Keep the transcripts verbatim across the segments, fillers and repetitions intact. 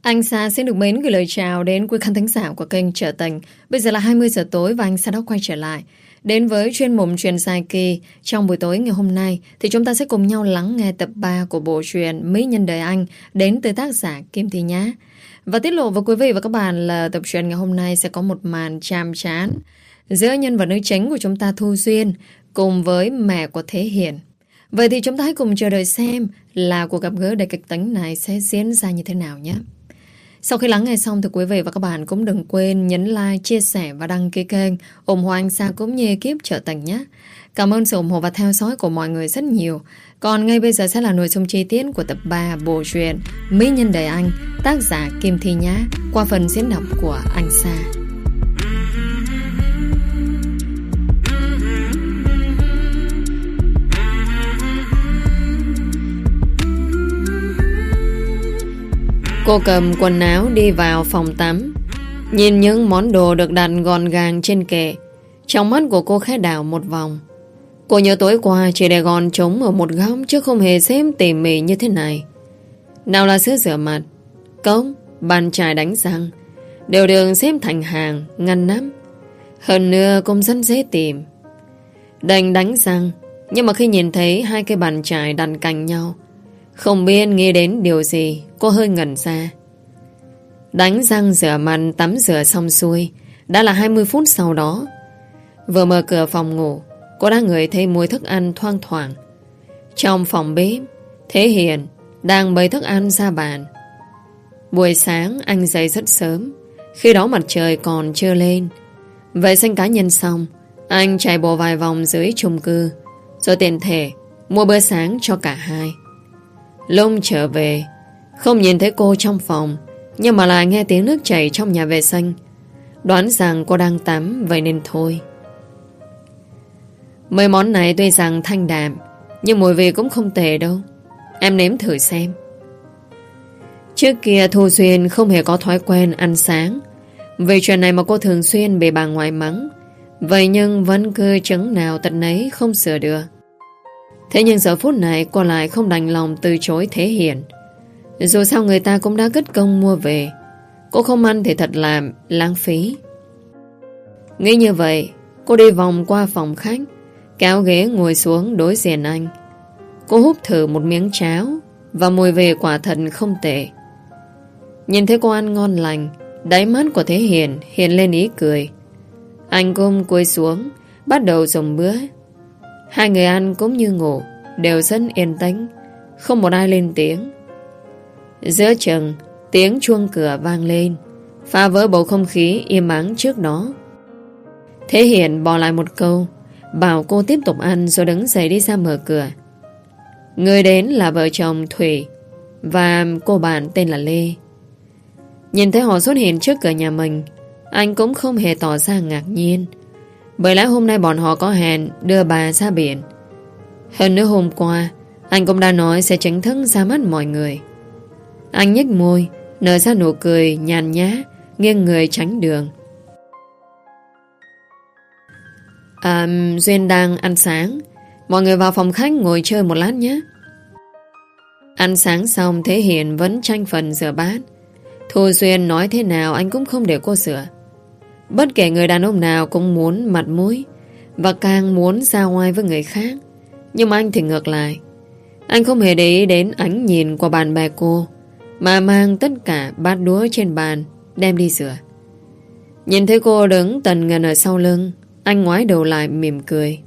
Anh Sa xin được mến gửi lời chào đến quý khán thính giả của kênh Trở Tình. Bây giờ là hai mươi giờ tối và anh Sa đã quay trở lại. Đến với chuyên mục Chuyện dài kỳ. Trong buổi tối ngày hôm nay thì chúng ta sẽ cùng nhau lắng nghe tập ba của bộ truyện Mỹ Nhân Đời Anh đến từ tác giả Kim Thị Nhã. Và tiết lộ với quý vị và các bạn là tập truyện ngày hôm nay sẽ có một màn chàm chán giữa nhân vật nữ chính của chúng ta Thu Duyên cùng với mẹ của Thế Hiền. Vậy thì chúng ta hãy cùng chờ đợi xem là cuộc gặp gỡ đầy kịch tính này sẽ diễn ra như thế nào nhé. Sau khi lắng nghe xong thì quý vị và các bạn cũng đừng quên nhấn like, chia sẻ và đăng ký kênh ủng hộ anh Sa cũng như ekip Trở Tình nhé. Cảm ơn sự ủng hộ và theo dõi của mọi người rất nhiều. Còn ngay bây giờ sẽ là nội dung chi tiết của tập ba bộ truyện Mỹ Nhân Đời Anh, tác giả Kim Thị Nhã qua phần diễn đọc của anh Sa. Cô cầm quần áo đi vào phòng tắm, nhìn những món đồ được đặt gọn gàng trên kệ. Trong mắt của cô khẽ đảo một vòng. Cô nhớ tối qua chỉ để gọn trống ở một góc chứ không hề xếp tỉ mỉ như thế này. Nào là sữa rửa mặt, cốc, bàn chải đánh răng đều được xếp thành hàng, ngăn nắp. Hơn nữa cũng rất dễ tìm. Đành đánh răng, nhưng mà khi nhìn thấy hai cái bàn chải đặt cạnh nhau, không biết nghĩ đến điều gì, cô hơi ngẩn ra. Đánh răng rửa mặt, tắm rửa xong xuôi, đã là hai mươi phút sau đó. Vừa mở cửa phòng ngủ, cô đã ngửi thấy mùi thức ăn thoang thoảng. Trong phòng bếp, Thế Hiền đang bày thức ăn ra bàn. Buổi sáng anh dậy rất sớm, khi đó mặt trời còn chưa lên. Vệ sinh cá nhân xong, anh chạy bộ vài vòng dưới chung cư, rồi tiện thể mua bữa sáng cho cả hai. Lúc trở về, không nhìn thấy cô trong phòng, nhưng mà lại nghe tiếng nước chảy trong nhà vệ sinh. Đoán rằng cô đang tắm, vậy nên thôi. Mấy món này tuy rằng thanh đạm, nhưng mùi vị cũng không tệ đâu. Em nếm thử xem. Trước kia Thu Duyên không hề có thói quen ăn sáng. Vì chuyện này mà cô thường xuyên bị bà ngoại mắng. Vậy nhưng vẫn cứ chứng nào tật nấy không sửa được. Thế nhưng giờ phút này cô lại không đành lòng từ chối Thế Hiền. Dù sao người ta cũng đã cất công mua về, cô không ăn thì thật là lãng phí. Nghĩ như vậy, cô đi vòng qua phòng khách, kéo ghế ngồi xuống đối diện anh. Cô húp thử một miếng cháo, và mùi vị quả thật không tệ. Nhìn thấy cô ăn ngon lành, đáy mắt của Thế Hiền hiện lên ý cười. Anh cũng cúi xuống, bắt đầu dùng bữa. Hai người ăn cũng như ngủ, đều rất yên tĩnh, không một ai lên tiếng. Giữa chừng, tiếng chuông cửa vang lên, phá vỡ bầu không khí im ắng trước đó. Thế Hiền bỏ lại một câu, bảo cô tiếp tục ăn rồi đứng dậy đi ra mở cửa. Người đến là vợ chồng Thủy và cô bạn tên là Lê. Nhìn thấy họ xuất hiện trước cửa nhà mình, anh cũng không hề tỏ ra ngạc nhiên, bởi lẽ hôm nay bọn họ có hẹn đưa bà ra biển. Hơn nữa hôm qua anh cũng đã nói sẽ chính thức ra mắt mọi người. Anh nhếch môi, nở ra nụ cười nhàn nhã, nghiêng người tránh đường. À, Duyên đang ăn sáng, mọi người vào phòng khách ngồi chơi một lát nhé. Ăn sáng xong, Thế Hiền vẫn tranh phần rửa bát. Thu Duyên nói thế nào anh cũng không để cô rửa. Bất kể người đàn ông nào cũng muốn mặt mũi, và càng muốn ra ngoài với người khác. Nhưng mà anh thì ngược lại. Anh không hề để ý đến ánh nhìn của bạn bè cô, mà mang tất cả bát đũa trên bàn đem đi rửa. Nhìn thấy cô đứng tần ngần ở sau lưng, anh ngoái đầu lại mỉm cười.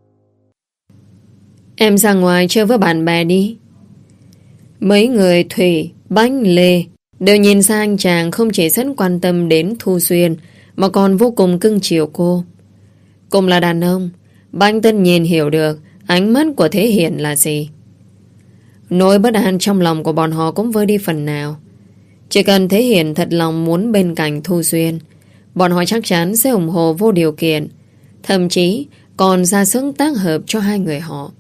Em ra ngoài chơi với bạn bè đi. Mấy người Thủy, Bánh, Lê đều nhìn sang anh chàng không chỉ rất quan tâm đến Thu Duyên, mà còn vô cùng cưng chiều cô. Cùng là đàn ông, Bánh tất nhiên hiểu được ánh mắt của Thế Hiền là gì. Nỗi bất an trong lòng của bọn họ cũng vơi đi phần nào. Chỉ cần Thế Hiền thật lòng muốn bên cạnh Thu Duyên, bọn họ chắc chắn sẽ ủng hộ vô điều kiện, thậm chí còn ra sức tác hợp cho hai người họ.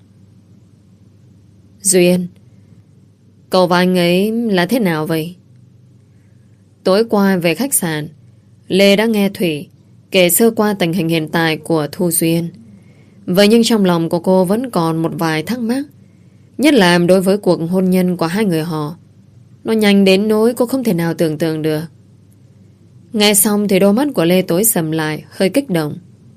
Duyên, cậu và anh ấy là thế nào vậy? Tối qua về khách sạn, Lê đã nghe Thủy kể sơ qua tình hình hiện tại của Thu Duyên. Vậy nhưng trong lòng của cô vẫn còn một vài thắc mắc, nhất là đối với cuộc hôn nhân của hai người họ. Nó nhanh đến nỗi cô không thể nào tưởng tượng được. Nghe xong thì đôi mắt của Lê tối sầm lại, hơi kích động.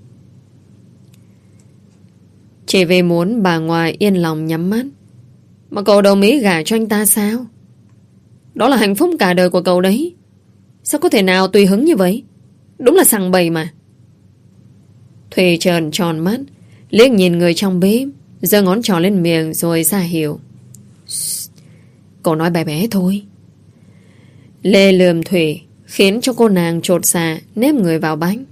Chỉ vì muốn bà ngoại yên lòng nhắm mắt mà cậu đồng ý gả cho anh ta sao? Đó là hạnh phúc cả đời của cậu đấy. Sao có thể nào tùy hứng như vậy? Đúng là sằng bầy mà. Thùy trợn tròn mắt, liếc nhìn người trong bếp, giơ ngón trỏ lên miệng rồi ra hiệu. Cậu nói bé bé thôi. Lê lườm Thùy, khiến cho cô nàng chột dạ nếp người vào bánh.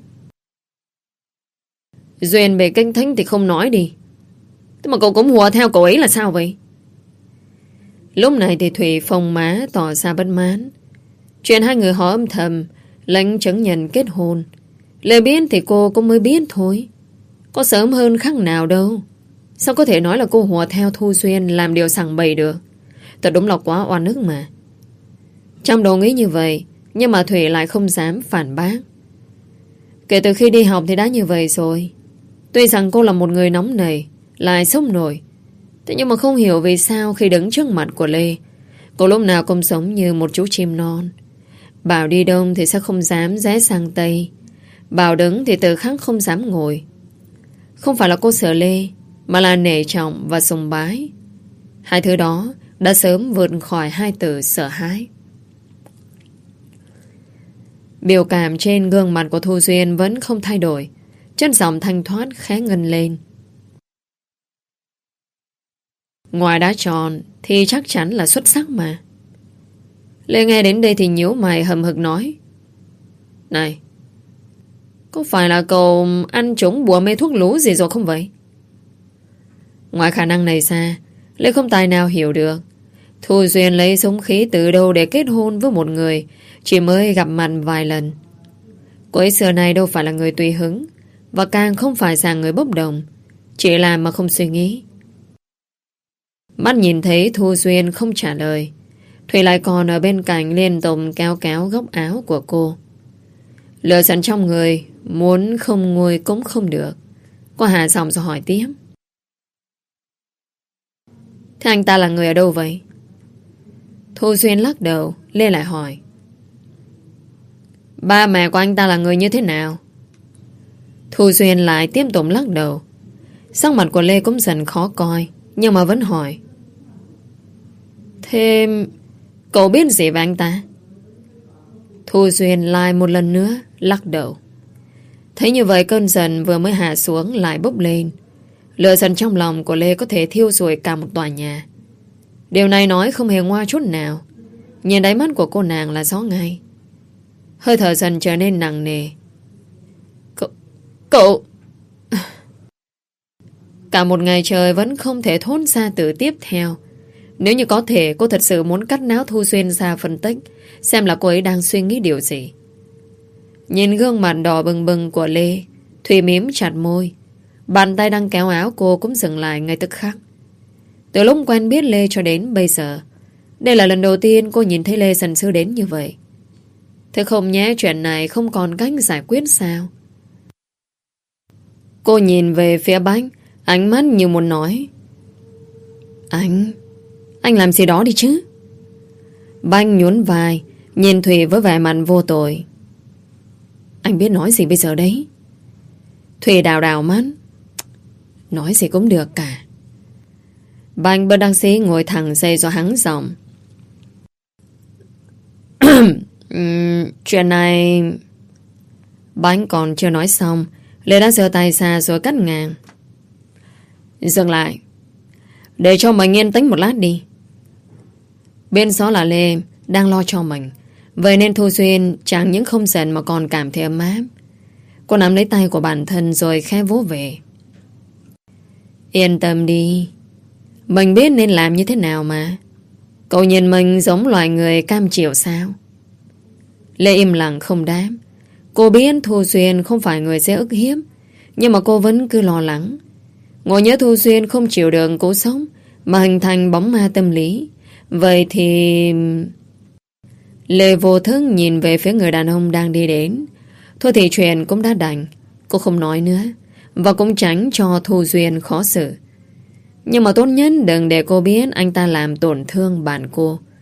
Duyên về kênh thánh thì không nói đi. Thế mà cậu cũng hùa theo cậu ấy là sao vậy? Lúc này thì Thùy phồng má tỏ ra bất mãn. Chuyện hai người họ âm thầm lãnh chứng nhận kết hôn. Lê biết thì cô cũng mới biết thôi. Có sớm hơn khắc nào đâu. Sao có thể nói là cô hùa theo Thu Duyên làm điều sằng bậy được? Thật đúng là quá oan ức mà. Trong đầu nghĩ như vậy, nhưng mà Thủy lại không dám phản bác. Kể từ khi đi học thì đã như vậy rồi. Tuy rằng cô là một người nóng nảy, lại sốc nổi, thế nhưng mà không hiểu vì sao khi đứng trước mặt của Lê, cô lúc nào cũng sống như một chú chim non. Bảo đi đông thì sẽ không dám rẽ sang Tây, bảo đứng thì từ khắc không dám ngồi. Không phải là cô sợ Lê, mà là nể trọng và sùng bái. Hai thứ đó đã sớm vượt khỏi hai từ sợ hãi. Biểu cảm trên gương mặt của Thu Duyên vẫn không thay đổi. Chất giọng thanh thoát khẽ ngân lên. Ngoài đá tròn thì chắc chắn là xuất sắc mà. Lê nghe đến đây thì nhíu mày hầm hực nói. Này, có phải là cậu ăn trúng bùa mê thuốc lú gì rồi không vậy? Ngoài khả năng này ra, Lê không tài nào hiểu được Thu Duyên lấy súng khí từ đâu để kết hôn với một người chỉ mới gặp mặt vài lần. Cô ấy xưa này đâu phải là người tùy hứng, và càng không phải là người bốc đồng, chỉ làm mà không suy nghĩ. Mắt nhìn thấy Thu Duyên không trả lời, Thùy lại còn ở bên cạnh liên tục kéo kéo góc áo của cô. Lửa giận trong người, muốn không nguôi cũng không được. Cô hạ giọng rồi hỏi tiếp. Thế anh ta là người ở đâu vậy? Thu Duyên lắc đầu, Lê lại hỏi. Ba mẹ của anh ta là người như thế nào? Thu Duyên lại tiếp tục lắc đầu. Sắc mặt của Lê cũng dần khó coi, nhưng mà vẫn hỏi. Thế cậu biết gì về anh ta? Thu Duyên lại một lần nữa lắc đầu. Thấy như vậy cơn giận vừa mới hạ xuống lại bốc lên. Lửa giận trong lòng của Lê có thể thiêu rụi cả một tòa nhà. Điều này nói không hề ngoa chút nào. Nhìn đáy mắt của cô nàng là rõ ngay. Hơi thở dần trở nên nặng nề. Cậu... Cậu... Cả một ngày trời vẫn không thể thốt ra từ tiếp theo. Nếu như có thể, cô thật sự muốn cắt não Thu Duyên ra phân tích, xem là cô ấy đang suy nghĩ điều gì. Nhìn gương mặt đỏ bừng bừng của Lê, Thùy mím chặt môi. Bàn tay đang kéo áo cô cũng dừng lại ngay tức khắc. Từ lúc quen biết Lê cho đến bây giờ, đây là lần đầu tiên cô nhìn thấy Lê giận dữ đến như vậy. Thế không nhé, chuyện này không còn cách giải quyết sao? Cô nhìn về phía Bách, ánh mắt như muốn nói. Anh... Anh làm gì đó đi chứ? Bách nhún vai, nhìn Thùy với vẻ mặt vô tội. Anh biết nói gì bây giờ đấy? Thùy đào đào mắt. Nói gì cũng được cả. Bách bất đắc dĩ ngồi thẳng dậy rồi hắng giọng. uhm, Chuyện này... Bách còn chưa nói xong, Lê đã giơ tay ra rồi cắt ngang. Dừng lại. Để cho mình yên tĩnh một lát đi. Bên đó là Lê đang lo cho mình, vậy nên Thu Duyên chẳng những không giận mà còn cảm thấy ấm áp. Cô nắm lấy tay của bản thân rồi khẽ vỗ về. Yên tâm đi, mình biết nên làm như thế nào mà. Cậu nhìn mình giống loài người cam chịu sao? Lê im lặng không đáp. Cô biết Thu Duyên không phải người dễ ức hiếp, nhưng mà cô vẫn cứ lo lắng. Ngồi nhớ Thu Duyên không chịu được cố sống mà hình thành bóng ma tâm lý. Vậy thì... Lê vô thức nhìn về phía người đàn ông đang đi đến. Thôi thì chuyện cũng đã đành. Cô không nói nữa, và cũng tránh cho Thu Duyên khó xử. Nhưng mà tốt nhất đừng để cô biết anh ta làm tổn thương bạn cô.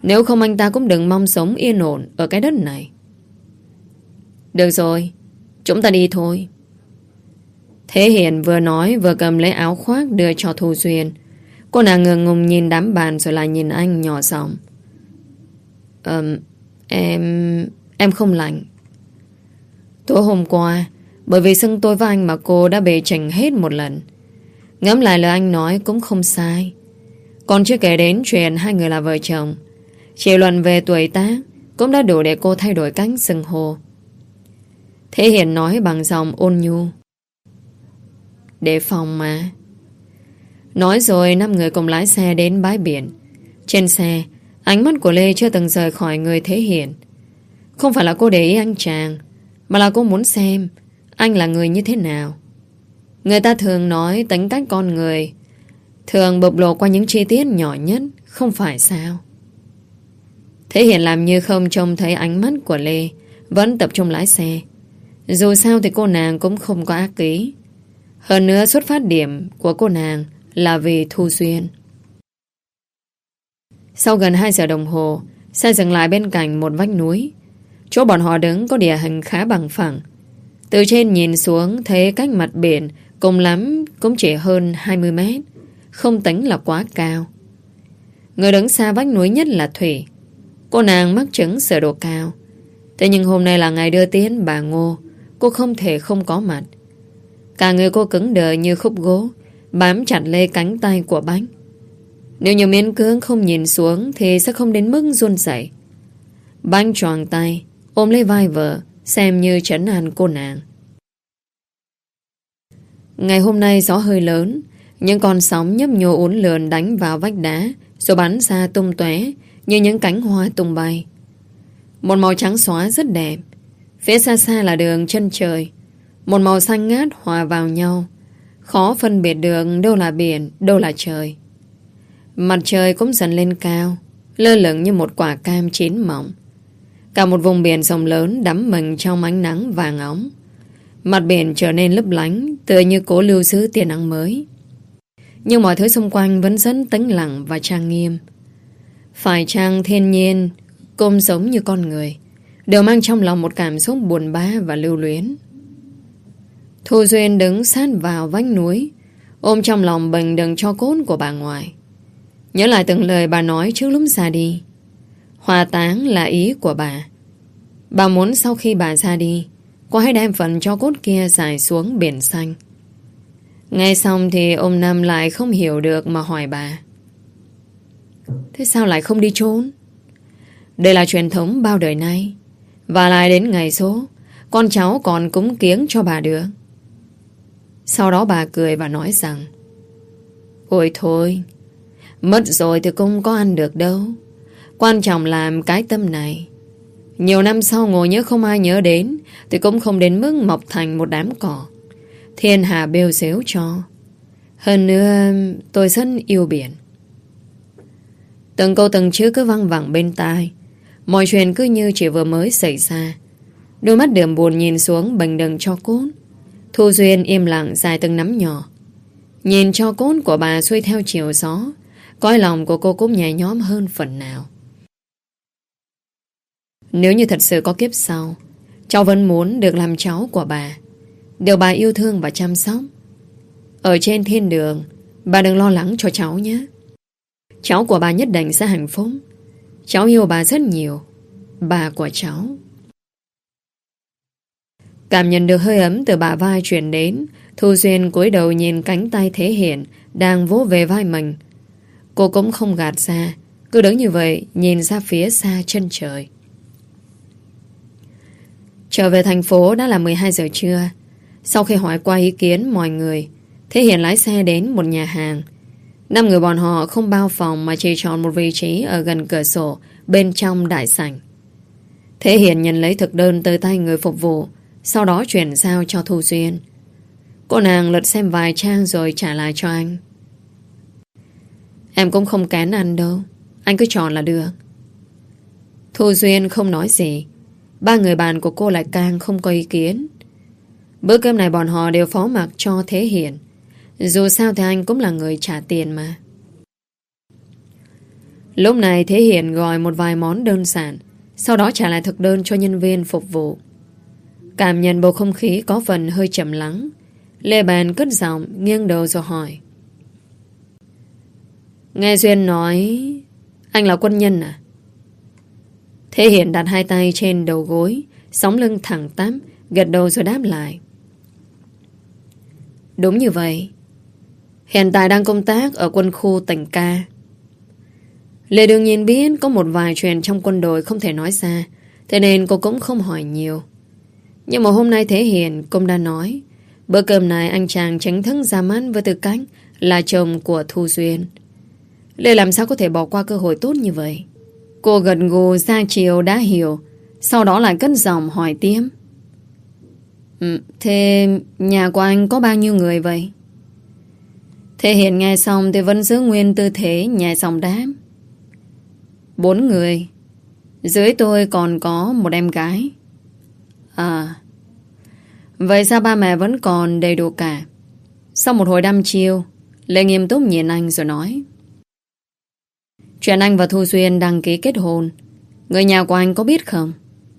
Nếu không anh ta cũng đừng mong sống yên ổn ở cái đất này. Được rồi, chúng ta đi thôi. Thế Hiền vừa nói vừa cầm lấy áo khoác đưa cho Thu Duyên. Cô nàng ngượng ngùng nhìn đám bạn rồi lại nhìn anh nhỏ giọng. Ờm, em... em không lạnh. Tối hôm qua, bởi vì xưng tôi với anh mà cô đã bề chành hết một lần. Ngẫm lại lời anh nói cũng không sai. Còn chưa kể đến chuyện hai người là vợ chồng, chỉ luận về tuổi tác cũng đã đủ để cô thay đổi cách xưng hô. Thế Hiền nói bằng giọng ôn nhu. Để phòng mà. Nói rồi năm người cùng lái xe đến bãi biển. Trên xe, ánh mắt của Lê chưa từng rời khỏi người Thế Hiền. Không phải là cô để ý anh chàng, mà là cô muốn xem anh là người như thế nào. Người ta thường nói tính cách con người thường bộc lộ qua những chi tiết nhỏ nhất, không phải sao? Thế Hiền làm như không trông thấy ánh mắt của Lê, vẫn tập trung lái xe. Dù sao thì cô nàng cũng không có ác ý. Hơn nữa xuất phát điểm của cô nàng là vì Thu Duyên. Sau gần hai giờ đồng hồ, xe dừng lại bên cạnh một vách núi. Chỗ bọn họ đứng có địa hình khá bằng phẳng. Từ trên nhìn xuống thấy cách mặt biển cùng lắm cũng chỉ hơn hai mươi mét, không tính là quá cao. Người đứng xa vách núi nhất là Thủy. Cô nàng mắc chứng sợ độ cao. Thế nhưng hôm nay là ngày đưa tiễn bà Ngô, cô không thể không có mặt. Cả người cô cứng đờ như khúc gỗ, bám chặt lấy cánh tay của Bách. Nếu như miễn cưỡng không nhìn xuống thì sẽ không đến mức run rẩy. Bách choàng tay ôm lấy vai vợ, xem như trấn an cô nàng. Ngày hôm nay gió hơi lớn, những con sóng nhấp nhô uốn lượn đánh vào vách đá, rồi bắn ra tung tóe như những cánh hoa tung bay. Một màu trắng xóa rất đẹp. Phía xa xa là đường chân trời, một màu xanh ngát hòa vào nhau, khó phân biệt được đâu là biển, đâu là trời. Mặt trời cũng dần lên cao, lơ lửng như một quả cam chín mọng. Cả một vùng biển rộng lớn đắm mình trong ánh nắng vàng óng. Mặt biển trở nên lấp lánh, tựa như cố lưu giữ tia nắng mới. Nhưng mọi thứ xung quanh vẫn rất tĩnh lặng và trang nghiêm. Phải chăng thiên nhiên cũng giống như con người, đều mang trong lòng một cảm xúc buồn bã và lưu luyến. Thu Duyên đứng sát vào vách núi, ôm trong lòng bình đựng tro cốt của bà ngoại. Nhớ lại từng lời bà nói trước lúc ra đi. Hỏa táng là ý của bà. Bà muốn sau khi bà ra đi, cô hãy đem phần tro cốt kia rải xuống biển xanh. Nghe xong thì ông Năm lại không hiểu được mà hỏi bà. Thế sao lại không đi chôn? Đây là truyền thống bao đời nay, và lại đến ngày số con cháu còn cúng kiếng cho bà được. Sau đó bà cười và nói rằng: Ôi thôi, mất rồi thì không có ăn được đâu. Quan trọng là cái tâm này. Nhiều năm sau ngồi nhớ không ai nhớ đến thì cũng không đến mức mọc thành một đám cỏ, thiên hà bêu xếu cho. Hơn nữa tôi rất yêu biển. Từng câu từng chữ cứ văng vẳng bên tai. Mọi chuyện cứ như chỉ vừa mới xảy ra. Đôi mắt đượm buồn nhìn xuống bình đựng tro cốt. Thu Duyên im lặng dài từng nắm nhỏ. Nhìn tro cốt của bà xuôi theo chiều gió, cõi lòng của cô cũng nhẹ nhõm hơn phần nào. Nếu như thật sự có kiếp sau, cháu vẫn muốn được làm cháu của bà, được bà yêu thương và chăm sóc. Ở trên thiên đường, bà đừng lo lắng cho cháu nhé. Cháu của bà nhất định sẽ hạnh phúc. Cháu yêu bà rất nhiều. Bà của cháu. Cảm nhận được hơi ấm từ bả vai truyền đến, Thu Duyên cúi đầu nhìn cánh tay Thế Hiền đang vỗ về vai mình. Cô cũng không gạt ra, cứ đứng như vậy nhìn ra phía xa chân trời. Trở về thành phố đã là mười hai giờ trưa. Sau khi hỏi qua ý kiến mọi người, Thế Hiền lái xe đến một nhà hàng. Năm người bọn họ không bao phòng mà chỉ chọn một vị trí ở gần cửa sổ bên trong đại sảnh. Thế Hiền nhận lấy thực đơn từ tay người phục vụ, sau đó chuyển giao cho Thu Duyên. Cô nàng lật xem vài trang rồi trả lại cho anh. Em cũng không kén ăn đâu, anh cứ chọn là được. Thu Duyên không nói gì. Ba người bạn của cô lại càng không có ý kiến. Bữa cơm này bọn họ đều phó mặc cho Thế Hiền. Dù sao thì anh cũng là người trả tiền mà. Lúc này Thế Hiền gọi một vài món đơn giản, sau đó trả lại thực đơn cho nhân viên phục vụ. Cảm nhận bầu không khí có phần hơi trầm lắng, Lê bèn cất giọng, nghiêng đầu rồi hỏi: Nghe Duyên nói anh là quân nhân à? Thế Hiền đặt hai tay trên đầu gối, sóng lưng thẳng tắp, gật đầu rồi đáp lại: Đúng như vậy. Hiện tại đang công tác ở quân khu tỉnh Ca. Lê đương nhiên biết có một vài chuyện trong quân đội không thể nói ra, thế nên cô cũng không hỏi nhiều. Nhưng mà hôm nay Thế Hiền cũng đã nói bữa cơm này anh chàng chính thức ra mắt với tư cách là chồng của Thu Duyên. Lê làm sao có thể bỏ qua cơ hội tốt như vậy? Cô gật gù ra chiều đã hiểu, sau đó lại cất giọng hỏi tiếp: ừ, Thế nhà của anh có bao nhiêu người vậy? Thế Hiền nghe xong thì vẫn giữ nguyên tư thế nhẹ giọng đáp: Bốn người. Dưới tôi còn có một em gái. À, vậy sao ba mẹ vẫn còn đầy đủ cả? Sau một hồi đăm chiêu, Lê nghiêm túc nhìn anh rồi nói: Chuyện anh và Thu Duyên đăng ký kết hôn, người nhà của anh có biết không?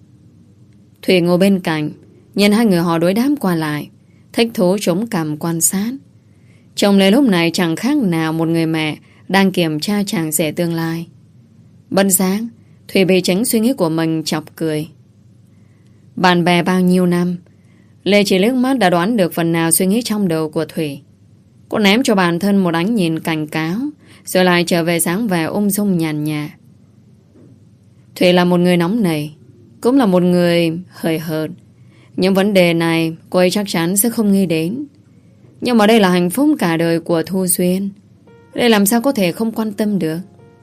Thủy ngồi bên cạnh, nhìn hai người họ đối đáp qua lại, thích thú chống cằm quan sát. Chồng Lê lúc này chẳng khác nào một người mẹ đang kiểm tra chàng rể tương lai. Bận sáng, Thủy bị tránh suy nghĩ của mình chọc cười. Bạn bè bao nhiêu năm, Lê chỉ liếc mắt đã đoán được phần nào suy nghĩ trong đầu của Thủy. Cô ném cho bản thân một ánh nhìn cảnh cáo, rồi lại trở về sáng vẻ ung dung nhàn nhạt. Thủy là một người nóng nảy, cũng là một người hời hợt. Những vấn đề này cô ấy chắc chắn sẽ không nghĩ đến. Nhưng mà đây là hạnh phúc cả đời của Thu Duyên, đây làm sao có thể không quan tâm được.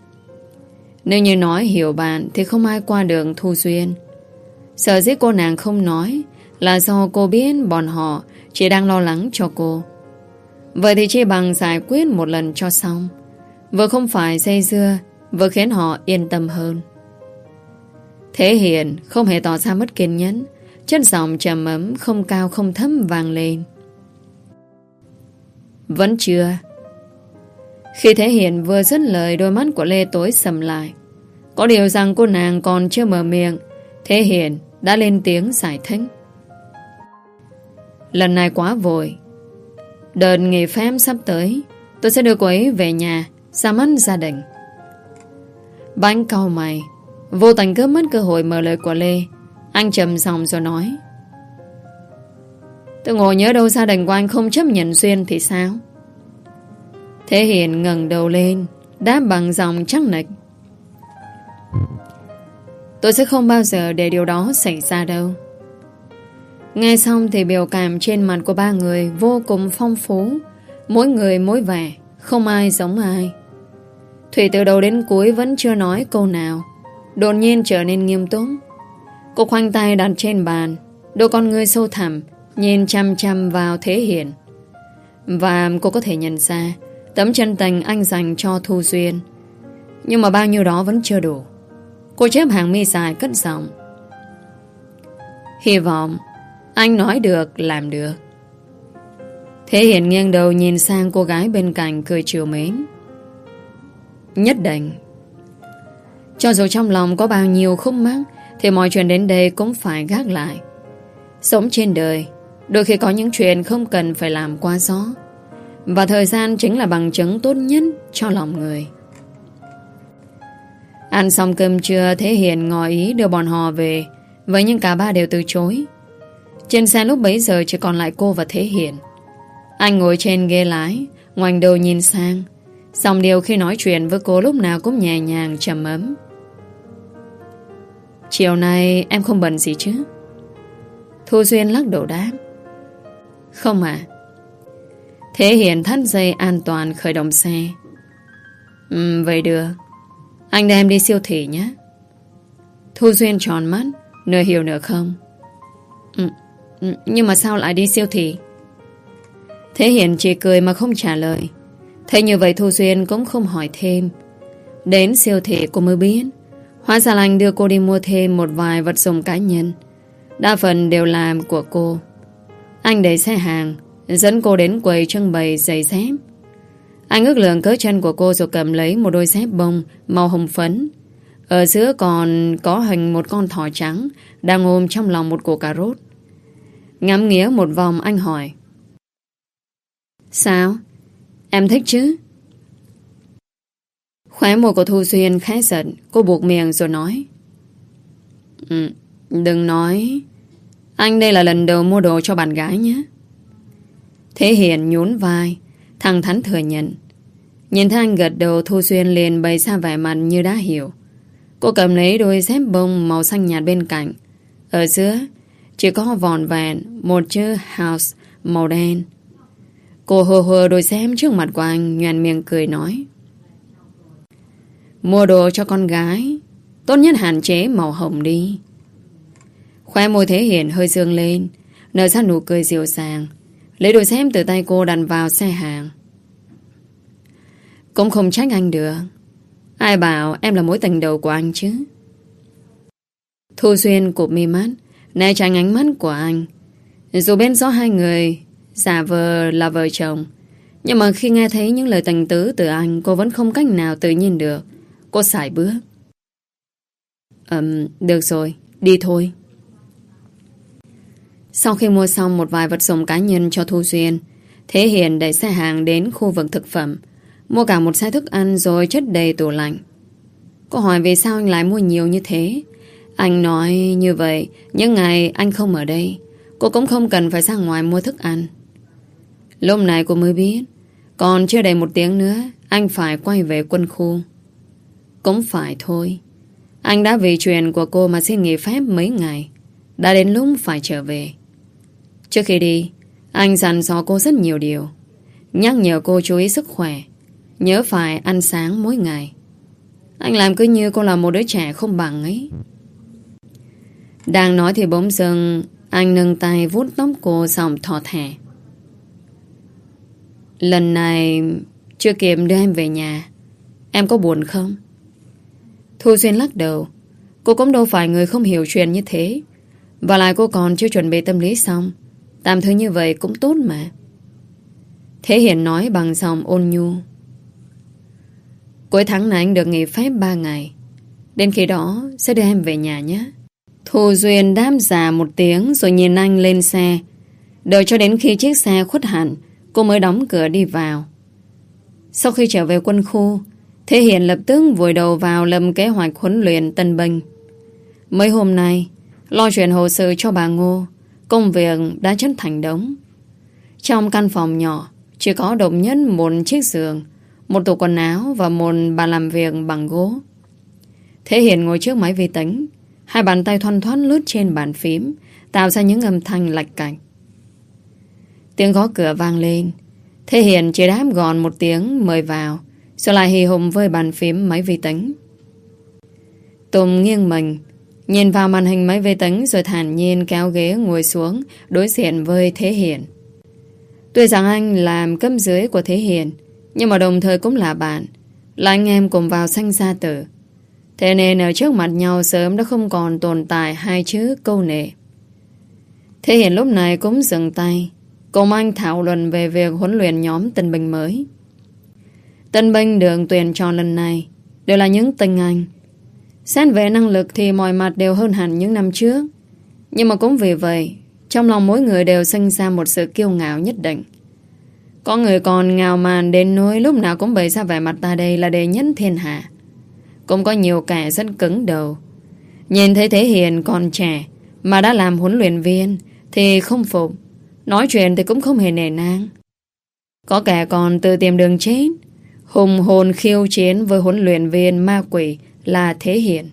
Nếu như nói hiểu bạn thì không ai qua được Thu Duyên. Sở dĩ cô nàng không nói là do cô biết bọn họ chỉ đang lo lắng cho cô. Vậy thì chỉ bằng giải quyết một lần cho xong, vừa không phải dây dưa, vừa khiến họ yên tâm hơn. Thế Hiền không hề tỏ ra mất kiên nhẫn, chất giọng trầm ấm không cao không thấp vang lên: Vẫn chưa. Khi Thế Hiền vừa dứt lời, đôi mắt của Lê tối sầm lại. Có điều rằng cô nàng còn chưa mở miệng, Thế Hiền đã lên tiếng giải thích: Lần này quá vội. Đợt nghỉ phép sắp tới, tôi sẽ đưa cô ấy về nhà, ra mắt gia đình. Bánh cau mày, vô tình cướp mất cơ hội mở lời của Lê. Anh trầm giọng rồi nói: Tôi ngồi nhớ đâu gia đình của anh không chấp nhận Duyên thì sao? Thế Hiền ngẩng đầu lên, đáp bằng giọng chắc nịch: Tôi sẽ không bao giờ để điều đó xảy ra đâu. Nghe xong thì biểu cảm trên mặt của ba người vô cùng phong phú, mỗi người mỗi vẻ, không ai giống ai. Thủy từ đầu đến cuối vẫn chưa nói câu nào, đột nhiên trở nên nghiêm túc. Cô khoanh tay đặt trên bàn, đôi con ngươi sâu thẳm nhìn chăm chăm vào Thế Hiền. Và cô có thể nhận ra tấm chân tình anh dành cho Thu Duyên. Nhưng mà bao nhiêu đó vẫn chưa đủ. Cô chép hàng mi dài cất giọng: Hy vọng anh nói được làm được. Thế Hiền nghiêng đầu nhìn sang cô gái bên cạnh, cười trìu mến: Nhất định. Cho dù trong lòng có bao nhiêu khúc mắc thì mọi chuyện đến đây cũng phải gác lại. Sống trên đời, đôi khi có những chuyện không cần phải làm quá rõ, và thời gian chính là bằng chứng tốt nhất cho lòng người. Ăn xong cơm trưa, Thế Hiền ngỏ ý đưa bọn họ về, vậy nhưng cả ba đều từ chối. Trên xe lúc bấy giờ chỉ còn lại cô và Thế Hiền. Anh ngồi trên ghế lái, ngoảnh đầu nhìn sang, song điều khi nói chuyện với cô lúc nào cũng nhẹ nhàng trầm ấm. Chiều nay em không bận gì chứ? Thu Duyên lắc đầu đáp: Không ạ. À. Thế Hiền thắt dây an toàn khởi động xe. Ừ, vậy được. Anh đem đi siêu thị nhé. Thu Duyên tròn mắt, nửa hiểu nửa không. Ừ, nhưng mà sao lại đi siêu thị? Thế Hiền chỉ cười mà không trả lời. Thế như vậy Thu Duyên cũng không hỏi thêm. Đến siêu thị cô mới biết, hóa ra là anh đưa cô đi mua thêm một vài vật dụng cá nhân, đa phần đều là của cô. Anh đẩy xe hàng, dẫn cô đến quầy trưng bày giày dép. Anh ước lượng cỡ chân của cô rồi cầm lấy một đôi dép bông màu hồng phấn. Ở giữa còn có hình một con thỏ trắng đang ôm trong lòng một củ cà rốt. Ngắm nghía một vòng anh hỏi: Sao? Em thích chứ? Khóe môi của Thu Xuyên khẽ giật. Cô buộc miệng rồi nói: ừ, Đừng nói. Anh đây là lần đầu mua đồ cho bạn gái nhé. Thế Hiền nhún vai, thẳng thắn thừa nhận. Nhìn thấy anh gật đầu, Thu Xuyên liền bày ra vẻ mặt như đã hiểu. Cô cầm lấy đôi dép bông màu xanh nhạt bên cạnh. Ở giữa chỉ có vòn vẹn một chữ House màu đen. Cô hơ hơ đôi dép trước mặt của anh, nhoẻn miệng cười nói: Mua đồ cho con gái, tốt nhất hạn chế màu hồng đi. Khoe môi Thế Hiền hơi dương lên, nở ra nụ cười dịu dàng, lấy đôi dép từ tay cô đặt vào xe hàng. Cũng không trách anh được. Ai bảo em là mối tình đầu của anh chứ? Thu Xuyên cụp mi mắt, né tránh ánh mắt của anh. Dù bên rõ hai người giả vờ là vợ chồng, nhưng mà khi nghe thấy những lời tình tứ từ anh, cô vẫn không cách nào tự nhiên được. Cô sải bước. Ừm, được rồi, đi thôi. Sau khi mua xong một vài vật dụng cá nhân cho Thu Xuyên, Thế Hiền đẩy xe hàng đến khu vực thực phẩm, mua cả một xe thức ăn rồi chất đầy tủ lạnh. Cô hỏi vì sao anh lại mua nhiều như thế. Anh nói như vậy, những ngày anh không ở đây, cô cũng không cần phải ra ngoài mua thức ăn. Lúc này cô mới biết, còn chưa đầy một tiếng nữa anh phải quay về quân khu. Cũng phải thôi, anh đã vì chuyện của cô mà xin nghỉ phép mấy ngày. Đã đến lúc phải trở về. Trước khi đi, anh dặn dò cô rất nhiều điều, nhắc nhở cô chú ý sức khỏe, nhớ phải ăn sáng mỗi ngày. Anh làm cứ như cô là một đứa trẻ không bằng ấy. Đang nói thì bỗng dưng anh nâng tay vuốt tóc cô giọng thỏ thẻ: Lần này chưa kịp đưa em về nhà, em có buồn không? Thu Xuyên lắc đầu. Cô cũng đâu phải người không hiểu chuyện như thế. Và lại cô còn chưa chuẩn bị tâm lý xong, tạm thời như vậy cũng tốt mà. Thế Hiền nói bằng giọng ôn nhu: Cuối tháng này anh được nghỉ phép ba ngày. Đến khi đó sẽ đưa em về nhà nhé. Thu Duyên đáp dạ một tiếng rồi nhìn anh lên xe. Đợi cho đến khi chiếc xe khuất hẳn, cô mới đóng cửa đi vào. Sau khi trở về quân khu, Thế Hiền lập tức vùi đầu vào lập kế hoạch huấn luyện tân binh. Mấy hôm nay, lo chuyện hồ sơ cho bà Ngô, công việc đã chất thành đống. Trong căn phòng nhỏ, chỉ có độc nhất một chiếc giường, một tủ quần áo và một bàn làm việc bằng gỗ. Thế Hiền ngồi trước máy vi tính, hai bàn tay thoăn thoắt lướt trên bàn phím, tạo ra những âm thanh lạch cạch. Tiếng gõ cửa vang lên. Thế Hiền chỉ đáp gọn một tiếng mời vào, rồi lại hì hùng với bàn phím máy vi tính. Tùng nghiêng mình nhìn vào màn hình máy vi tính rồi thản nhiên kéo ghế ngồi xuống đối diện với Thế Hiền. Tuy rằng anh làm cấp dưới của Thế Hiền, nhưng mà đồng thời cũng là bạn, là anh em cùng vào sanh gia tử. Thế nên ở trước mặt nhau sớm đã không còn tồn tại hai chữ câu nệ. Thế Hiền lúc này cũng dừng tay, cùng anh thảo luận về việc huấn luyện nhóm tân binh mới. Tân binh được tuyển chọn lần này đều là những tinh anh. Xét về năng lực thì mọi mặt đều hơn hẳn những năm trước. Nhưng mà cũng vì vậy, trong lòng mỗi người đều sinh ra một sự kiêu ngạo nhất định. Có người còn ngạo mạn đến nỗi lúc nào cũng bày ra vẻ mặt ta đây là đệ nhất thiên hạ. Cũng có nhiều kẻ rất cứng đầu. Nhìn thấy Thế Hiền còn trẻ mà đã làm huấn luyện viên thì không phục, nói chuyện thì cũng không hề nể nang. Có kẻ còn tự tìm đường chết, hùng hồn khiêu chiến với huấn luyện viên ma quỷ là Thế Hiền.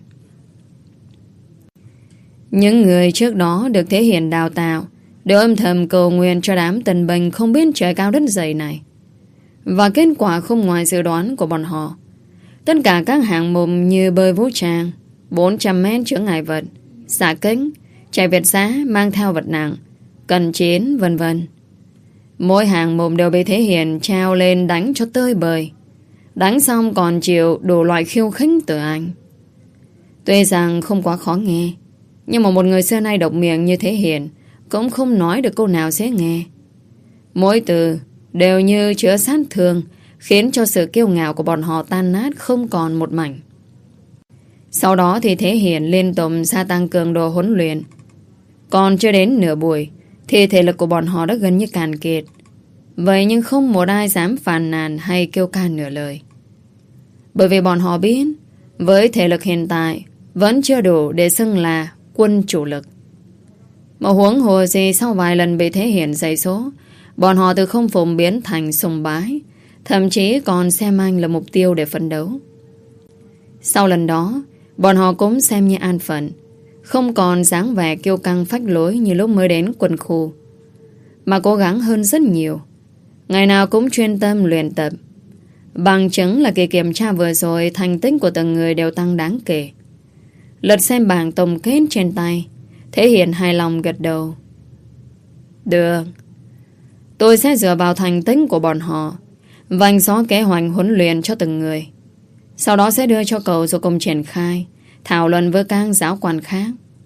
Những người trước đó được Thế Hiền đào tạo đều âm thầm cầu nguyện cho đám tân binh không biết trời cao đất dày này. Và kết quả không ngoài dự đoán của bọn họ. Tất cả các hạng mục như bơi vũ trang, bốn trăm mét chướng ngại vật, xả kính, chạy việt giá mang theo vật nặng, cần chiến, vân vân. Mỗi hạng mục đều bị Thế Hiền trao lên đánh cho tơi bời. Đánh xong còn chịu đủ loại khiêu khích từ anh. Tuy rằng không quá khó nghe, nhưng mà một người xưa nay độc miệng như Thế Hiền cũng không nói được câu nào dễ nghe. Mỗi từ đều như chứa sát thương, khiến cho sự kiêu ngạo của bọn họ tan nát không còn một mảnh. Sau đó thì Thế Hiển liên tục gia tăng cường độ huấn luyện. Còn chưa đến nửa buổi thì thể lực của bọn họ đã gần như cạn kiệt. Vậy nhưng không một ai dám phàn nàn hay kêu ca nửa lời. Bởi vì bọn họ biết với thể lực hiện tại vẫn chưa đủ để xưng là quân chủ lực. Mà huống hồ gì sau vài lần bị Thế Hiển giày số, bọn họ từ không phụng biến thành sùng bái, thậm chí còn xem anh là mục tiêu để phấn đấu. Sau lần đó, bọn họ cũng xem như an phận, không còn dáng vẻ kiêu căng phách lối như lúc mới đến quân khu, mà cố gắng hơn rất nhiều. Ngày nào cũng chuyên tâm luyện tập. Bằng chứng là kỳ kiểm tra vừa rồi, thành tích của từng người đều tăng đáng kể. Lật xem bảng tổng kết trên tay, Thế Hiển hài lòng gật đầu. Được, tôi sẽ dựa vào thành tích của bọn họ vành xó kế hoạch huấn luyện cho từng người. Sau đó sẽ đưa cho cậu rồi cùng triển khai, thảo luận với các giáo quan khác.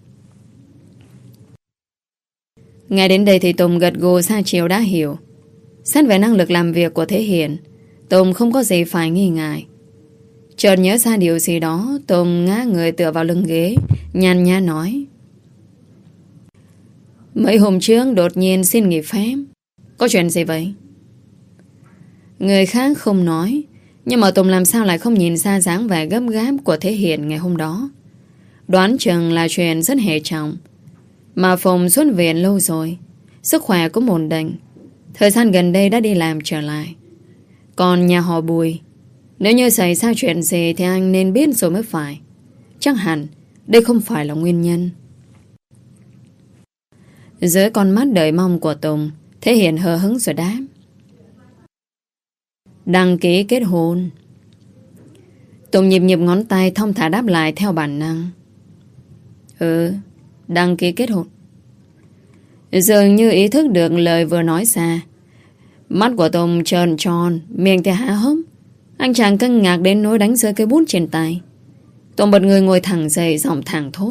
Ngay đến đây thì Tùng gật gù xa chiều đã hiểu. Xét về năng lực làm việc của Thế Hiển, Tùng không có gì phải nghi ngại. Chợt nhớ ra điều gì đó, Tùng ngã người tựa vào lưng ghế, nhàn nhã nói: Mấy hôm trước đột nhiên xin nghỉ phép. Có chuyện gì vậy? Người khác không nói, nhưng mà Tùng làm sao lại không nhìn ra dáng vẻ gấp gáp của Thế Hiển ngày hôm đó. Đoán chừng là chuyện rất hệ trọng. Mà Phùng xuất viện lâu rồi, sức khỏe cũng ổn định, thời gian gần đây đã đi làm trở lại. Còn nhà họ Bùi, nếu như xảy ra chuyện gì thì anh nên biết rồi mới phải. Chắc hẳn đây không phải là nguyên nhân. Dưới con mắt đợi mong của Tùng, Thế Hiển hờ hững rồi đáp: Đăng ký kết hôn. Tùng nhịp nhịp ngón tay thong thả đáp lại theo bản năng: Ừ, đăng ký kết hôn. Dường như ý thức được lời vừa nói ra, mắt của Tùng tròn tròn, miệng thì há hốc. Anh chàng kinh ngạc đến nỗi đánh rơi cây bút trên tay. Tùng bật người ngồi thẳng dậy, giọng thẳng thốt: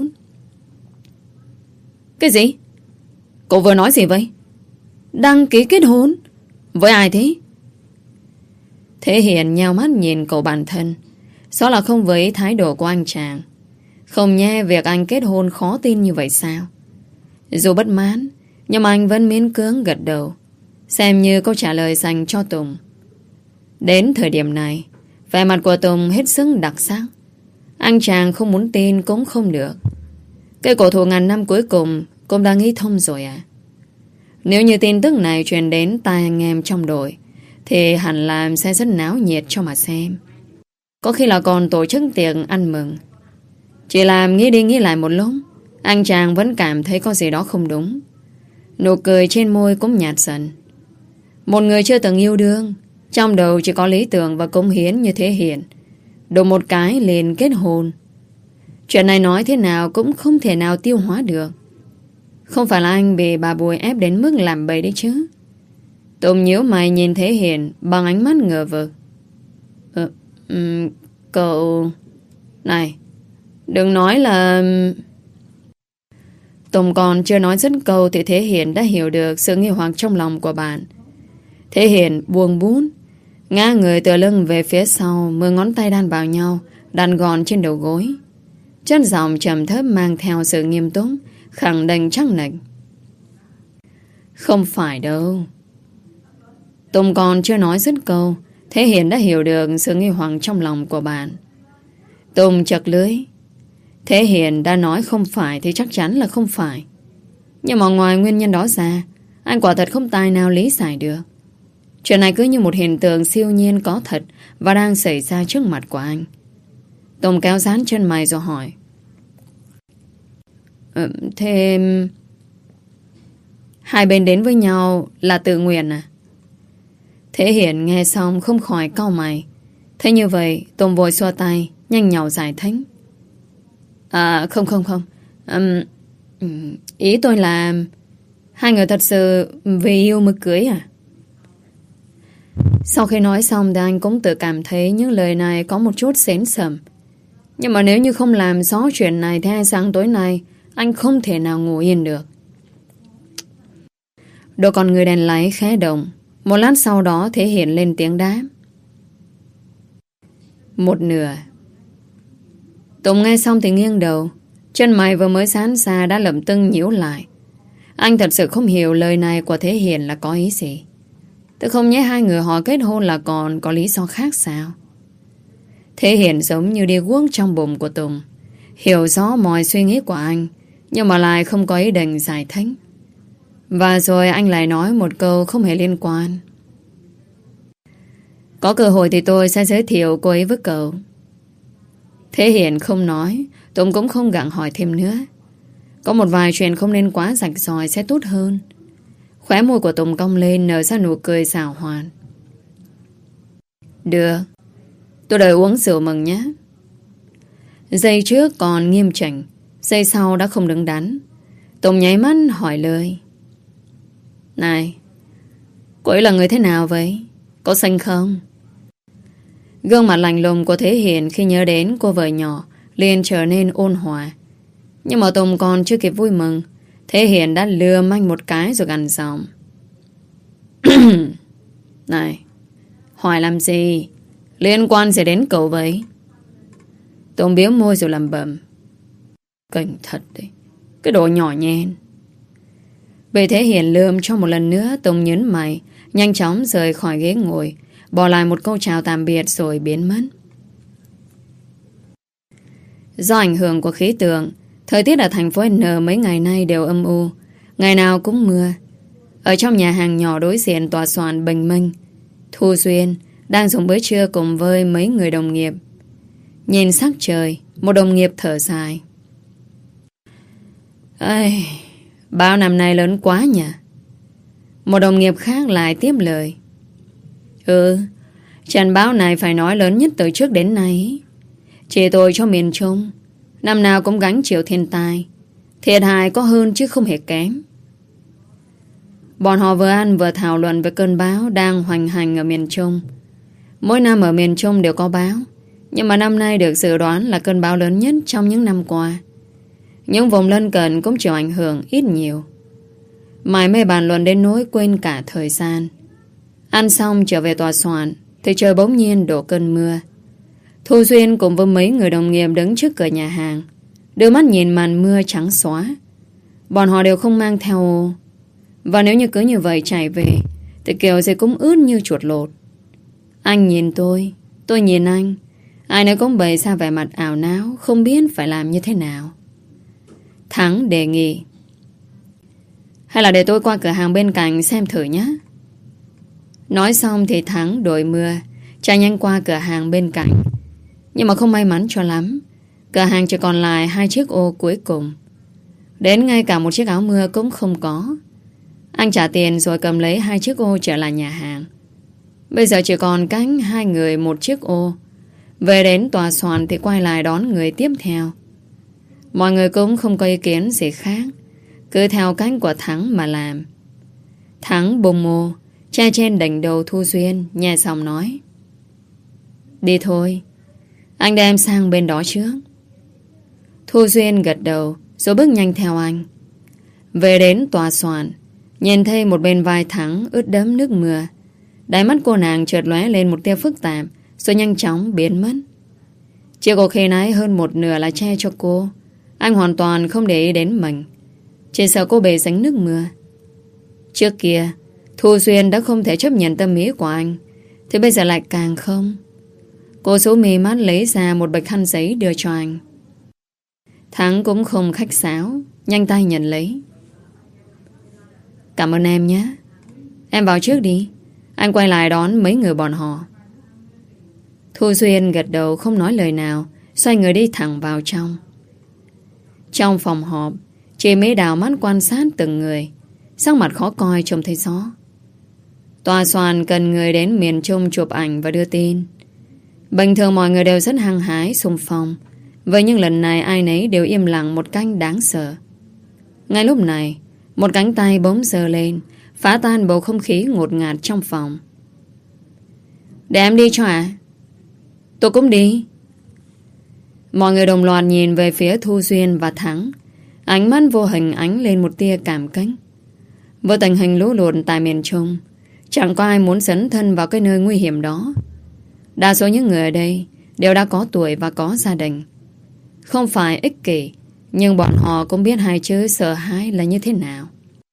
Cái gì? Cậu vừa nói gì vậy? Đăng ký kết hôn? Với ai thế? Thế Hiển nheo mắt nhìn cậu bản thân. Đó là không với thái độ của anh chàng. Không nhé, việc anh kết hôn khó tin như vậy sao? Dù bất mãn, nhưng mà anh vẫn miễn cưỡng gật đầu, xem như câu trả lời dành cho Tùng. Đến thời điểm này, vẻ mặt của Tùng hết sức đặc sắc. Anh chàng không muốn tin cũng không được. Cái cổ thù ngàn năm cuối cùng cũng đã nghĩ thông rồi à? Nếu như tin tức này truyền đến tai anh em trong đội thì hẳn là sẽ rất náo nhiệt cho mà xem. Có khi là còn tổ chức tiệc ăn mừng. Chỉ làm nghĩ đi nghĩ lại một lúc, anh chàng vẫn cảm thấy có gì đó không đúng. Nụ cười trên môi cũng nhạt dần. Một người chưa từng yêu đương, trong đầu chỉ có lý tưởng và cống hiến như Thế Hiển, đụng một cái liền kết hôn. Chuyện này nói thế nào cũng không thể nào tiêu hóa được. Không phải là anh bị bà Bùi ép đến mức làm bậy đấy chứ? Tùng nhíu mày nhìn Thế Hiển bằng ánh mắt ngờ vực. Ờ, um, cậu... Này, đừng nói là... Tùng còn chưa nói dứt câu thì Thế Hiển đã hiểu được sự nghi hoặc trong lòng của bạn. Thế Hiển buông bút, ngã người tựa lưng về phía sau, mười ngón tay đan vào nhau, đặt gọn trên đầu gối. Chất giọng trầm thấp mang theo sự nghiêm túc, khẳng định chắc nịch: Không phải đâu. Tùng còn chưa nói dứt câu, Thế Hiển đã hiểu được sự nghi hoặc trong lòng của bạn. Tùng chật lưỡi. Thế Hiển đã nói không phải thì chắc chắn là không phải. Nhưng mà ngoài nguyên nhân đó ra, anh quả thật không tài nào lý giải được. Chuyện này cứ như một hiện tượng siêu nhiên có thật và đang xảy ra trước mặt của anh. Tùng kéo dán chân mày rồi hỏi: ờ, Thế... Hai bên đến với nhau là tự nguyện à? Thế Hiển nghe xong không khỏi cau mày. Thế như vậy Tùng vội xua tay, nhanh nhảu giải thích: À không không không um, Ý tôi là hai người thật sự vì yêu mới cưới à? Sau khi nói xong thì anh cũng tự cảm thấy những lời này có một chút xến sầm. Nhưng mà nếu như không làm rõ chuyện này thì hai sáng tối nay anh không thể nào ngủ yên được. Đôi con người đèn láy khẽ động. Một lát sau đó Thế Hiển lên tiếng đáp: Một nửa. Tùng nghe xong thì nghiêng đầu. Chân mày vừa mới sáng xa đã lẩm tưng nhíu lại. Anh thật sự không hiểu lời này của Thế Hiền là có ý gì. Tôi không nhớ hai người họ kết hôn là còn có lý do khác sao? Thế Hiền giống như đi guốc trong bụng của Tùng, hiểu rõ mọi suy nghĩ của anh, nhưng mà lại không có ý định giải thích. Và rồi anh lại nói một câu không hề liên quan. Có cơ hội thì tôi sẽ giới thiệu cô ấy với cậu. Thế Hiền không nói, Tùng cũng không gặng hỏi thêm nữa. Có một vài chuyện không nên quá rạch ròi sẽ tốt hơn. Khóe môi của Tùng cong lên, nở ra nụ cười xảo hoàn. Được, tôi đợi uống rượu mừng nhé. Giây trước còn nghiêm chỉnh, giây sau đã không đứng đắn. Tùng nháy mắt hỏi lời. Này, cô ấy là người thế nào vậy? Có xinh không? Gương mặt lạnh lùng của Thế Hiền khi nhớ đến cô vợ nhỏ liền trở nên ôn hòa. Nhưng mà Tùng còn chưa kịp vui mừng, Thế Hiền đã lừa anh một cái rồi gằn giọng. Này, hỏi làm gì? Liên quan gì đến cậu vậy? Tùng biếu môi rồi làm bẩm. Kinh thật đấy, cái đồ nhỏ nhen. Vì Thế Hiền lườm cho một lần nữa, Tùng nhấn mày, nhanh chóng rời khỏi ghế ngồi, bỏ lại một câu chào tạm biệt rồi biến mất. Do ảnh hưởng của khí tượng, thời tiết ở thành phố N mấy ngày nay đều âm u, ngày nào cũng mưa. Ở trong nhà hàng nhỏ đối diện tòa soạn bình minh, Thu Duyên đang dùng bữa trưa cùng với mấy người đồng nghiệp. Nhìn sắc trời, một đồng nghiệp thở dài. Ây, bao năm nay lớn quá nhỉ. Một đồng nghiệp khác lại tiếp lời. Ừ, trận bão này phải nói lớn nhất từ trước đến nay. Chỉ tôi cho miền Trung, năm nào cũng gánh chịu thiên tai. Thiệt hại có hơn chứ không hề kém. Bọn họ vừa ăn vừa thảo luận về cơn bão đang hoành hành ở miền Trung. Mỗi năm ở miền Trung đều có bão, nhưng mà năm nay được dự đoán là cơn bão lớn nhất trong những năm qua. Những vùng lân cận cũng chịu ảnh hưởng ít nhiều. Mải mê bàn luận đến nỗi quên cả thời gian. Ăn xong trở về tòa soạn thì trời bỗng nhiên đổ cơn mưa. Thu Duyên cùng với mấy người đồng nghiệp đứng trước cửa nhà hàng, đưa mắt nhìn màn mưa trắng xóa. Bọn họ đều không mang theo ô, và nếu như cứ như vậy chạy về thì kiểu gì cũng ướt như chuột lột. Anh nhìn tôi, tôi nhìn anh. Ai nấy cũng bày ra vẻ mặt ảo não, không biết phải làm như thế nào. Thắng đề nghị. Hay là để tôi qua cửa hàng bên cạnh xem thử nhé. Nói xong thì Thắng đội mưa chạy nhanh qua cửa hàng bên cạnh. Nhưng mà không may mắn cho lắm, cửa hàng chỉ còn lại hai chiếc ô cuối cùng. Đến ngay cả một chiếc áo mưa cũng không có. Anh trả tiền rồi cầm lấy hai chiếc ô trở lại nhà hàng. Bây giờ chỉ còn cách hai người một chiếc ô. Về đến tòa soạn thì quay lại đón người tiếp theo. Mọi người cũng không có ý kiến gì khác, cứ theo cách của Thắng mà làm. Thắng bùng ô che trên đỉnh đầu Thu Duyên, nhẹ giọng nói. Đi thôi, anh đem sang bên đó trước. Thu Duyên gật đầu rồi bước nhanh theo anh. Về đến tòa soạn, nhìn thấy một bên vai Thắng ướt đẫm nước mưa. Đáy mắt cô nàng chợt lóe lên một tia phức tạp, rồi nhanh chóng biến mất. Chiếc ô khi nãy hơn một nửa là che cho cô. Anh hoàn toàn không để ý đến mình, chỉ sợ cô bề dính nước mưa. Trước kia Thu Duyên đã không thể chấp nhận tâm ý của anh, thì bây giờ lại càng không. Cô số mì mắt lấy ra một bịch khăn giấy đưa cho anh. Thắng cũng không khách sáo, nhanh tay nhận lấy. Cảm ơn em nhé. Em vào trước đi, anh quay lại đón mấy người bọn họ. Thu Duyên gật đầu không nói lời nào, xoay người đi thẳng vào trong. Trong phòng họp, chị mới đào mắt quan sát từng người, sắc mặt khó coi trông thấy rõ. Tòa soạn cần người đến miền Trung chụp ảnh và đưa tin. Bình thường mọi người đều rất hăng hái xung phong, vậy nhưng lần này ai nấy đều im lặng một cách đáng sợ. Ngay lúc này, một cánh tay bỗng giơ lên, phá tan bầu không khí ngột ngạt trong phòng. Để em đi cho ạ. Tôi cũng đi. Mọi người đồng loạt nhìn về phía Thu Duyên và Thắng. Ánh mắt vô hình ánh lên một tia cảm kích. Với tình hình lũ lụt tại miền Trung, chẳng có ai muốn dấn thân vào cái nơi nguy hiểm đó. Đa số những người ở đây đều đã có tuổi và có gia đình. Không phải ích kỷ, nhưng bọn họ cũng biết hai chữ sợ hãi là như thế nào.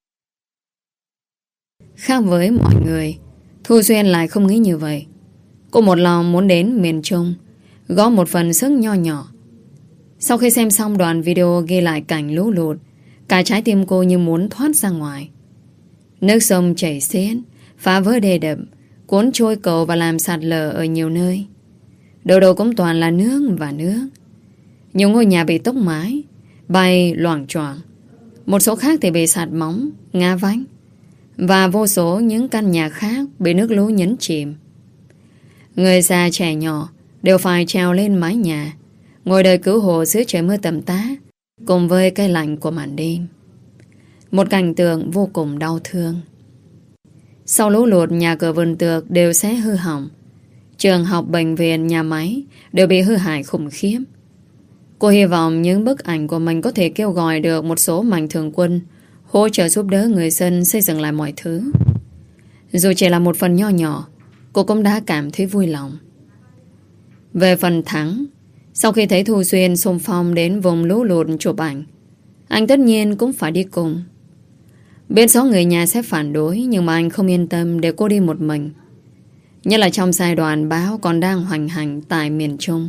Khác với mọi người, Thu Duyên lại không nghĩ như vậy. Cô một lòng muốn đến miền Trung, góp một phần sức nho nhỏ. Sau khi xem xong đoạn video ghi lại cảnh lũ lụt, cả trái tim cô như muốn thoát ra ngoài. Nước sông chảy xiết, phá vỡ đê đập, cuốn trôi cầu và làm sạt lở ở nhiều nơi. Đầu đầu cũng toàn là nước và nước. Nhiều ngôi nhà bị tốc mái, bay loảng choảng. Một số khác thì bị sạt móng, ngã vách. Và vô số những căn nhà khác bị nước lũ nhấn chìm. Người già trẻ nhỏ đều phải trèo lên mái nhà, ngồi đợi cứu hộ dưới trời mưa tầm tã, cùng với cái lạnh của màn đêm. Một cảnh tượng vô cùng đau thương. Sau lũ lụt, nhà cửa vườn tược đều sẽ hư hỏng. Trường học, bệnh viện, nhà máy đều bị hư hại khủng khiếp. Cô hy vọng những bức ảnh của mình có thể kêu gọi được một số mạnh thường quân hỗ trợ giúp đỡ người dân xây dựng lại mọi thứ. Dù chỉ là một phần nho nhỏ, cô cũng đã cảm thấy vui lòng. Về phần Thắng, sau khi thấy Thu Duyên xung phong đến vùng lũ lụt chụp ảnh, anh tất nhiên cũng phải đi cùng. Bên số người nhà sẽ phản đối, nhưng mà anh không yên tâm để cô đi một mình, nhất là trong giai đoạn bão còn đang hoành hành tại miền Trung.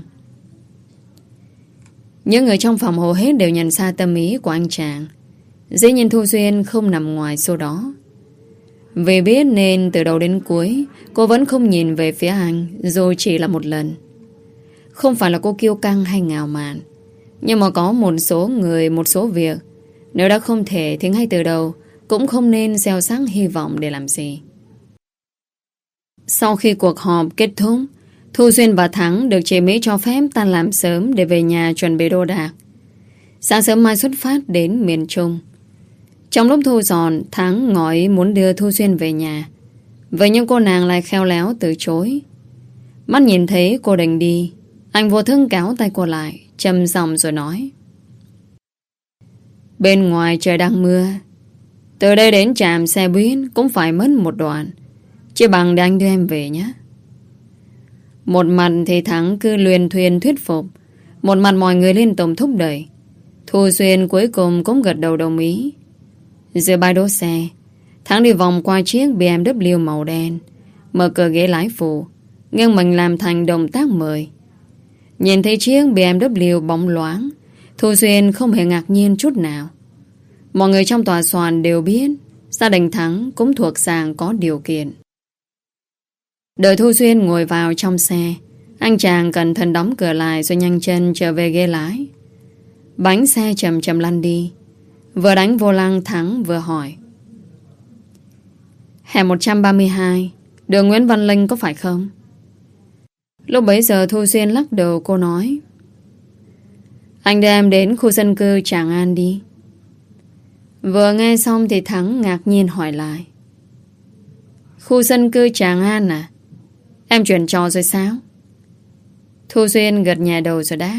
Những người trong phòng hầu hết đều nhận ra tâm ý của anh chàng. Dĩ nhiên Thu Duyên không nằm ngoài số đó. Vì biết nên từ đầu đến cuối cô vẫn không nhìn về phía anh, dù chỉ là một lần. Không phải là cô kiêu căng hay ngạo mạn, nhưng mà có một số người, một số việc, nếu đã không thể thì ngay từ đầu cũng không nên gieo rắc hy vọng để làm gì. Sau khi cuộc họp kết thúc, Thu Duyên và Thắng được chị Mỹ cho phép tan làm sớm để về nhà chuẩn bị đồ đạc. Sáng sớm mai xuất phát đến miền Trung. Trong lúc thu dọn, Thắng ngỏ ý muốn đưa Thu Duyên về nhà. Vậy nhưng cô nàng lại khéo léo từ chối. Mắt nhìn thấy cô định đi, anh vô thức kéo tay cô lại, trầm giọng rồi nói: bên ngoài trời đang mưa, từ đây đến trạm xe buýt cũng phải mất một đoạn, chỉ bằng để anh đưa em về nhé. Một mặt thì Thắng cứ luyên thuyên thuyết phục, một mặt mọi người liên tục thúc đẩy. Thu Duyên cuối cùng cũng gật đầu đồng ý. Giữa bãi đỗ xe, Thắng đi vòng qua chiếc bê em vê màu đen, mở cửa ghế lái phụ, nghiêng mình làm thành động tác mời. Nhìn thấy chiếc bê em vê bóng loáng, Thu Duyên không hề ngạc nhiên chút nào. Mọi người trong tòa soạn đều biết gia đình Thắng cũng thuộc dạng có điều kiện. Đợi Thu Duyên ngồi vào trong xe, anh chàng cẩn thận đóng cửa lại rồi nhanh chân trở về ghế lái. Bánh xe chậm chậm lăn đi. Vừa đánh vô lăng, Thắng vừa hỏi: hẻm một trăm ba mươi hai, đường Nguyễn Văn Linh có phải không? Lúc bấy giờ Thu Duyên lắc đầu, cô nói: anh đưa em đến khu dân cư Tràng An đi. Vừa nghe xong thì Thắng ngạc nhiên hỏi lại: khu dân cư Tràng An à? Em chuyển trò rồi sao? Thu Duyên gật nhẹ đầu rồi đáp: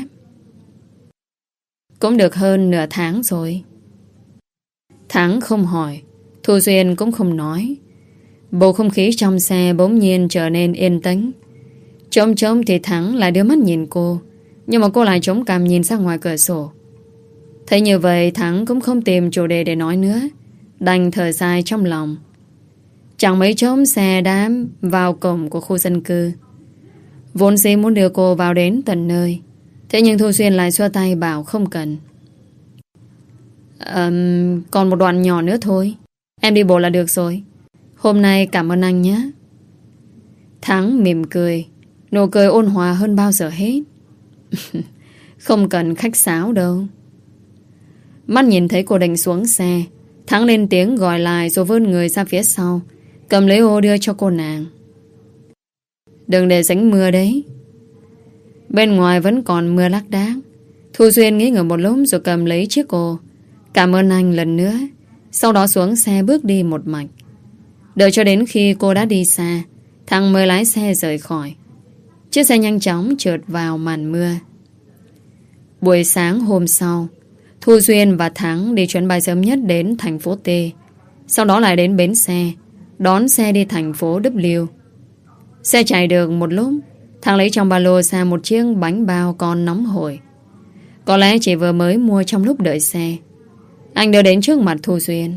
cũng được hơn nửa tháng rồi. Thắng không hỏi, Thu Duyên cũng không nói. Bầu không khí trong xe bỗng nhiên trở nên yên tĩnh. Trông trông thì Thắng lại đưa mắt nhìn cô, nhưng mà cô lại chống cằm nhìn ra ngoài cửa sổ. Thấy như vậy Thắng cũng không tìm chủ đề để nói nữa, đành thở dài trong lòng. Chẳng mấy chốc xe đám vào cổng của khu dân cư. Vốn dĩ muốn đưa cô vào đến tận nơi, thế nhưng Thu Duyên lại xua tay bảo không cần. um, Còn một đoạn nhỏ nữa thôi, em đi bộ là được rồi. Hôm nay cảm ơn anh nhé. Thắng mỉm cười, nụ cười ôn hòa hơn bao giờ hết. Không cần khách sáo đâu. Mắt nhìn thấy cô định xuống xe, Thắng lên tiếng gọi lại rồi vươn người ra phía sau, cầm lấy ô đưa cho cô nàng. Đừng để dính mưa đấy. Bên ngoài vẫn còn mưa lác đác. Thu Duyên nghĩ ngợi một lúc rồi cầm lấy chiếc ô. Cảm ơn anh lần nữa. Sau đó xuống xe bước đi một mạch. Đợi cho đến khi cô đã đi xa, Thắng mới lái xe rời khỏi. Chiếc xe nhanh chóng trượt vào màn mưa. Buổi sáng hôm sau, Thu Duyên và Thắng đi chuyến bay sớm nhất đến thành phố T. Sau đó lại đến bến xe, đón xe đi thành phố W. Xe chạy được một lúc, Thắng lấy trong ba lô ra một chiếc bánh bao con nóng hổi. Có lẽ chỉ vừa mới mua trong lúc đợi xe. Anh đưa đến trước mặt Thu Duyên.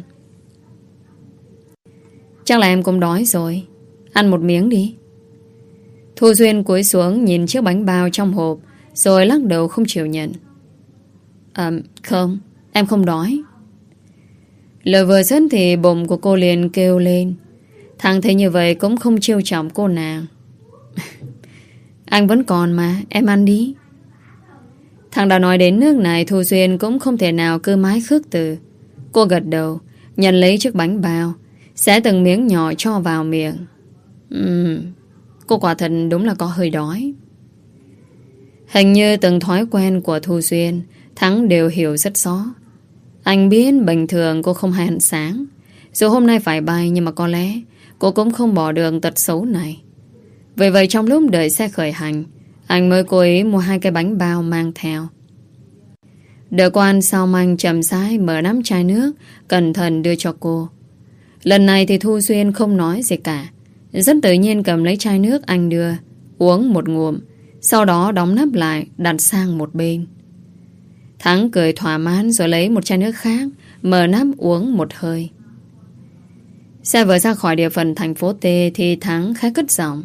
Chắc là em cũng đói rồi, ăn một miếng đi. Thu Duyên cúi xuống nhìn chiếc bánh bao trong hộp, rồi lắc đầu không chịu nhận. À, không, em không đói. Lời vừa dứt thì bụng của cô liền kêu lên. Thằng thấy như vậy cũng không trêu chọc cô nàng. Anh vẫn còn mà, em ăn đi. Thằng đã nói đến nước này, Thu Duyên cũng không thể nào cứ mãi khước từ. Cô gật đầu, nhận lấy chiếc bánh bao, xé từng miếng nhỏ cho vào miệng. Ừm, cô quả thật đúng là có hơi đói. Hình như từng thói quen của Thu Duyên, Thắng đều hiểu rất rõ. Anh biết bình thường cô không hay ăn sáng. Dù hôm nay phải bay, nhưng mà có lẽ cô cũng không bỏ được tật xấu này. Vì vậy trong lúc đợi xe khởi hành, anh mới cố ý mua hai cái bánh bao mang theo. Đợi cô ăn xong, anh chậm rãi mở nắp chai nước, cẩn thận đưa cho cô. Lần này thì Thu Duyên không nói gì cả, rất tự nhiên cầm lấy chai nước anh đưa, uống một ngụm, sau đó đóng nắp lại, đặt sang một bên. Thắng cười thỏa mãn rồi lấy một chai nước khác, mở nắp uống một hơi. Xe vừa ra khỏi địa phận thành phố T thì Thắng khá cất giọng.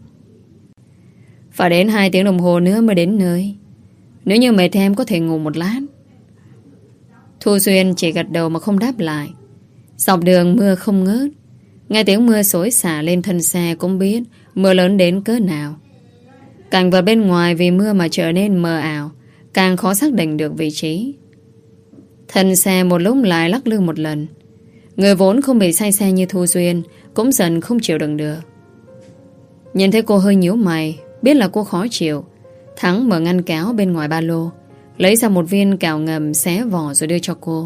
Phải đến hai tiếng đồng hồ nữa mới đến nơi. Nếu như mệt thì em có thể ngủ một lát. Thu Duyên chỉ gật đầu mà không đáp lại. Dọc đường mưa không ngớt. Nghe tiếng mưa xối xả lên thân xe cũng biết mưa lớn đến cỡ nào. Cảnh vật bên ngoài vì mưa mà trở nên mờ ảo, càng khó xác định được vị trí. Thân xe một lúc lại lắc lư một lần. Người vốn không bị say xe như Thu Duyên cũng dần không chịu đựng được. Nhìn thấy cô hơi nhíu mày, biết là cô khó chịu, Thắng mở ngăn kéo bên ngoài ba lô, lấy ra một viên kẹo ngầm xé vỏ rồi đưa cho cô.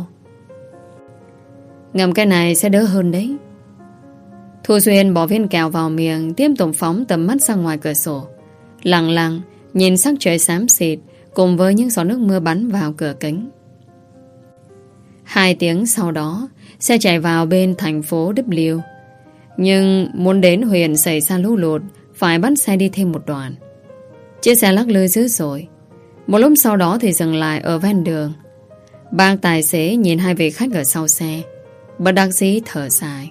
Ngầm cái này sẽ đỡ hơn đấy. Thu Duyên bỏ viên kẹo vào miệng, tiếp tục phóng tầm mắt ra ngoài cửa sổ, lặng lặng nhìn sắc trời xám xịt cùng với những giọt nước mưa bắn vào cửa kính. Hai tiếng sau đó, xe chạy vào bên thành phố W. Nhưng muốn đến huyện xảy ra lũ lụt, phải bắt xe đi thêm một đoạn. Chiếc xe lắc lư dữ dội. Một lúc sau đó thì dừng lại ở ven đường. Bác tài xế nhìn hai vị khách ở sau xe, bất đắc dĩ thở dài.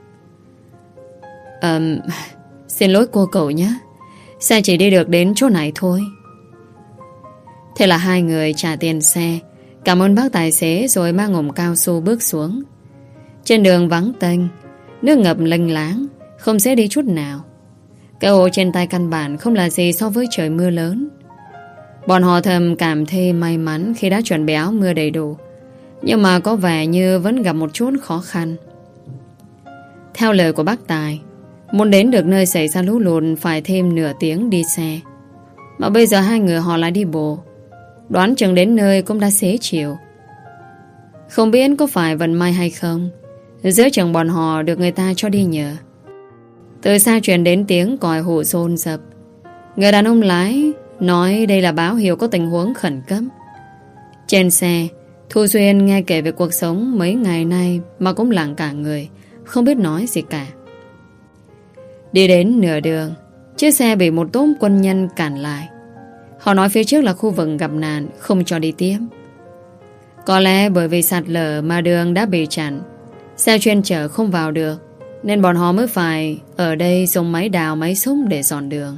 Ờm, xin lỗi cô cậu nhé, xe chỉ đi được đến chỗ này thôi. Thế là hai người trả tiền xe, cảm ơn bác tài xế rồi mang ngụm cao su bước xuống. Trên đường vắng tênh, nước ngập lênh láng, không dễ đi chút nào. Cái ô trên tay căn bản không là gì so với trời mưa lớn. Bọn họ thầm cảm thấy may mắn khi đã chuẩn bị áo mưa đầy đủ, nhưng mà có vẻ như vẫn gặp một chút khó khăn. Theo lời của bác Tài, muốn đến được nơi xảy ra lũ lụt phải thêm nửa tiếng đi xe. Mà bây giờ hai người họ lại đi bộ, đoán chừng đến nơi cũng đã xế chiều. Không biết có phải vận may hay không, giữa chừng bọn họ được người ta cho đi nhờ. Từ xa truyền đến tiếng còi hụ dồn dập. Người đàn ông lái nói đây là báo hiệu có tình huống khẩn cấp. Trên xe, Thu Duyên nghe kể về cuộc sống mấy ngày nay mà cũng lặng cả người, không biết nói gì cả. Đi đến nửa đường, chiếc xe bị một tốp quân nhân cản lại. Họ nói phía trước là khu vực gặp nạn, không cho đi tiếp. Có lẽ bởi vì sạt lở mà đường đã bị chặn, xe chuyên chở không vào được, nên bọn họ mới phải ở đây dùng máy đào máy xúc để dọn đường.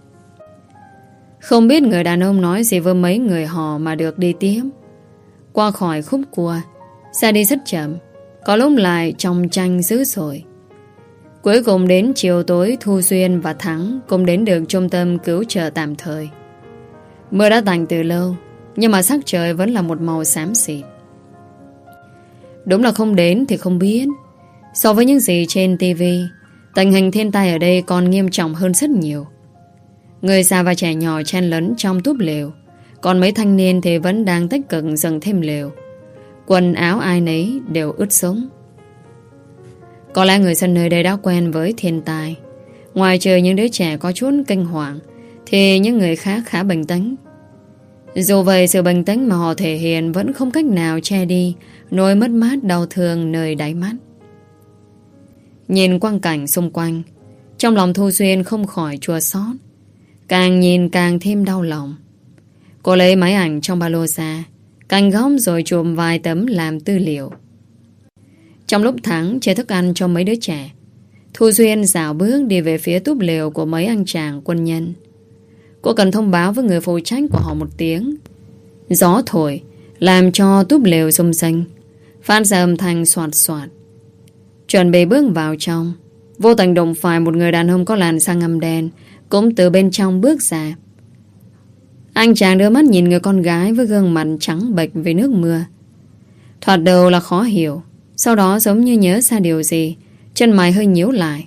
Không biết người đàn ông nói gì với mấy người họ mà được đi tiếp. Qua khỏi khúc cua, xe đi rất chậm, có lúc lại trong tranh dữ dội. Cuối cùng đến chiều tối, Thu Duyên và Thắng cùng đến được trung tâm cứu trợ tạm thời. Mưa đã tạnh từ lâu, nhưng mà sắc trời vẫn là một màu xám xịt. Đúng là không đến thì không biết. So với những gì trên tivi, tình hình thiên tai ở đây còn nghiêm trọng hơn rất nhiều. Người già và trẻ nhỏ chen lấn trong túp lều, còn mấy thanh niên thì vẫn đang tích cực dâng thêm lều. Quần áo ai nấy đều ướt sũng. Có lẽ người dân nơi đây đã quen với thiên tai. Ngoài trừ những đứa trẻ có chút kinh hoàng, thì những người khác khá bình tĩnh. Dù vậy, sự bình tĩnh mà họ thể hiện vẫn không cách nào che đi nỗi mất mát đau thương nơi đáy mắt. Nhìn quang cảnh xung quanh, trong lòng Thu Duyên không khỏi chua xót. càng nhìn càng thêm đau lòng. Cô lấy máy ảnh trong ba lô ra, canh góc rồi chùm vài tấm làm tư liệu. Trong lúc Thắng chế thức ăn cho mấy đứa trẻ, Thu Duyên dạo bước đi về phía túp lều của mấy anh chàng quân nhân. Cô cần thông báo với người phụ trách của họ một tiếng. Gió thổi làm cho túp lều rung rinh, phát ra âm thanh soạt soạt. Chuẩn bị bước vào trong, vô tình đụng phải một người đàn ông có làn da ngăm đen cũng từ bên trong bước ra. Anh chàng đưa mắt nhìn người con gái với gương mặt trắng bệch vì nước mưa. Thoạt đầu là khó hiểu, sau đó giống như nhớ ra điều gì, chân mày hơi nhíu lại.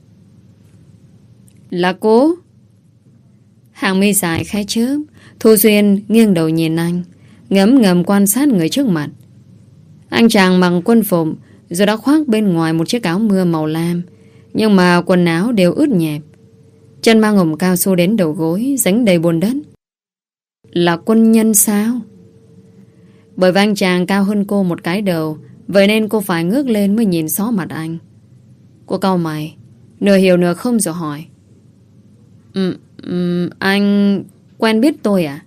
Là cô? Hàng mi dài khẽ chớp. Thu Duyên nghiêng đầu nhìn anh, ngấm ngầm quan sát người trước mặt. Anh chàng mặc quân phục, rồi đã khoác bên ngoài một chiếc áo mưa màu lam, nhưng mà quần áo đều ướt nhẹp. Chân mang ủng cao su đến đầu gối, dính đầy bùn đất. Là quân nhân sao? Bởi vì anh chàng cao hơn cô một cái đầu, vậy nên cô phải ngước lên mới nhìn xó mặt anh. Cô cau mày, nửa hiểu nửa không rồi hỏi. Ừ, ừ, anh quen biết tôi à?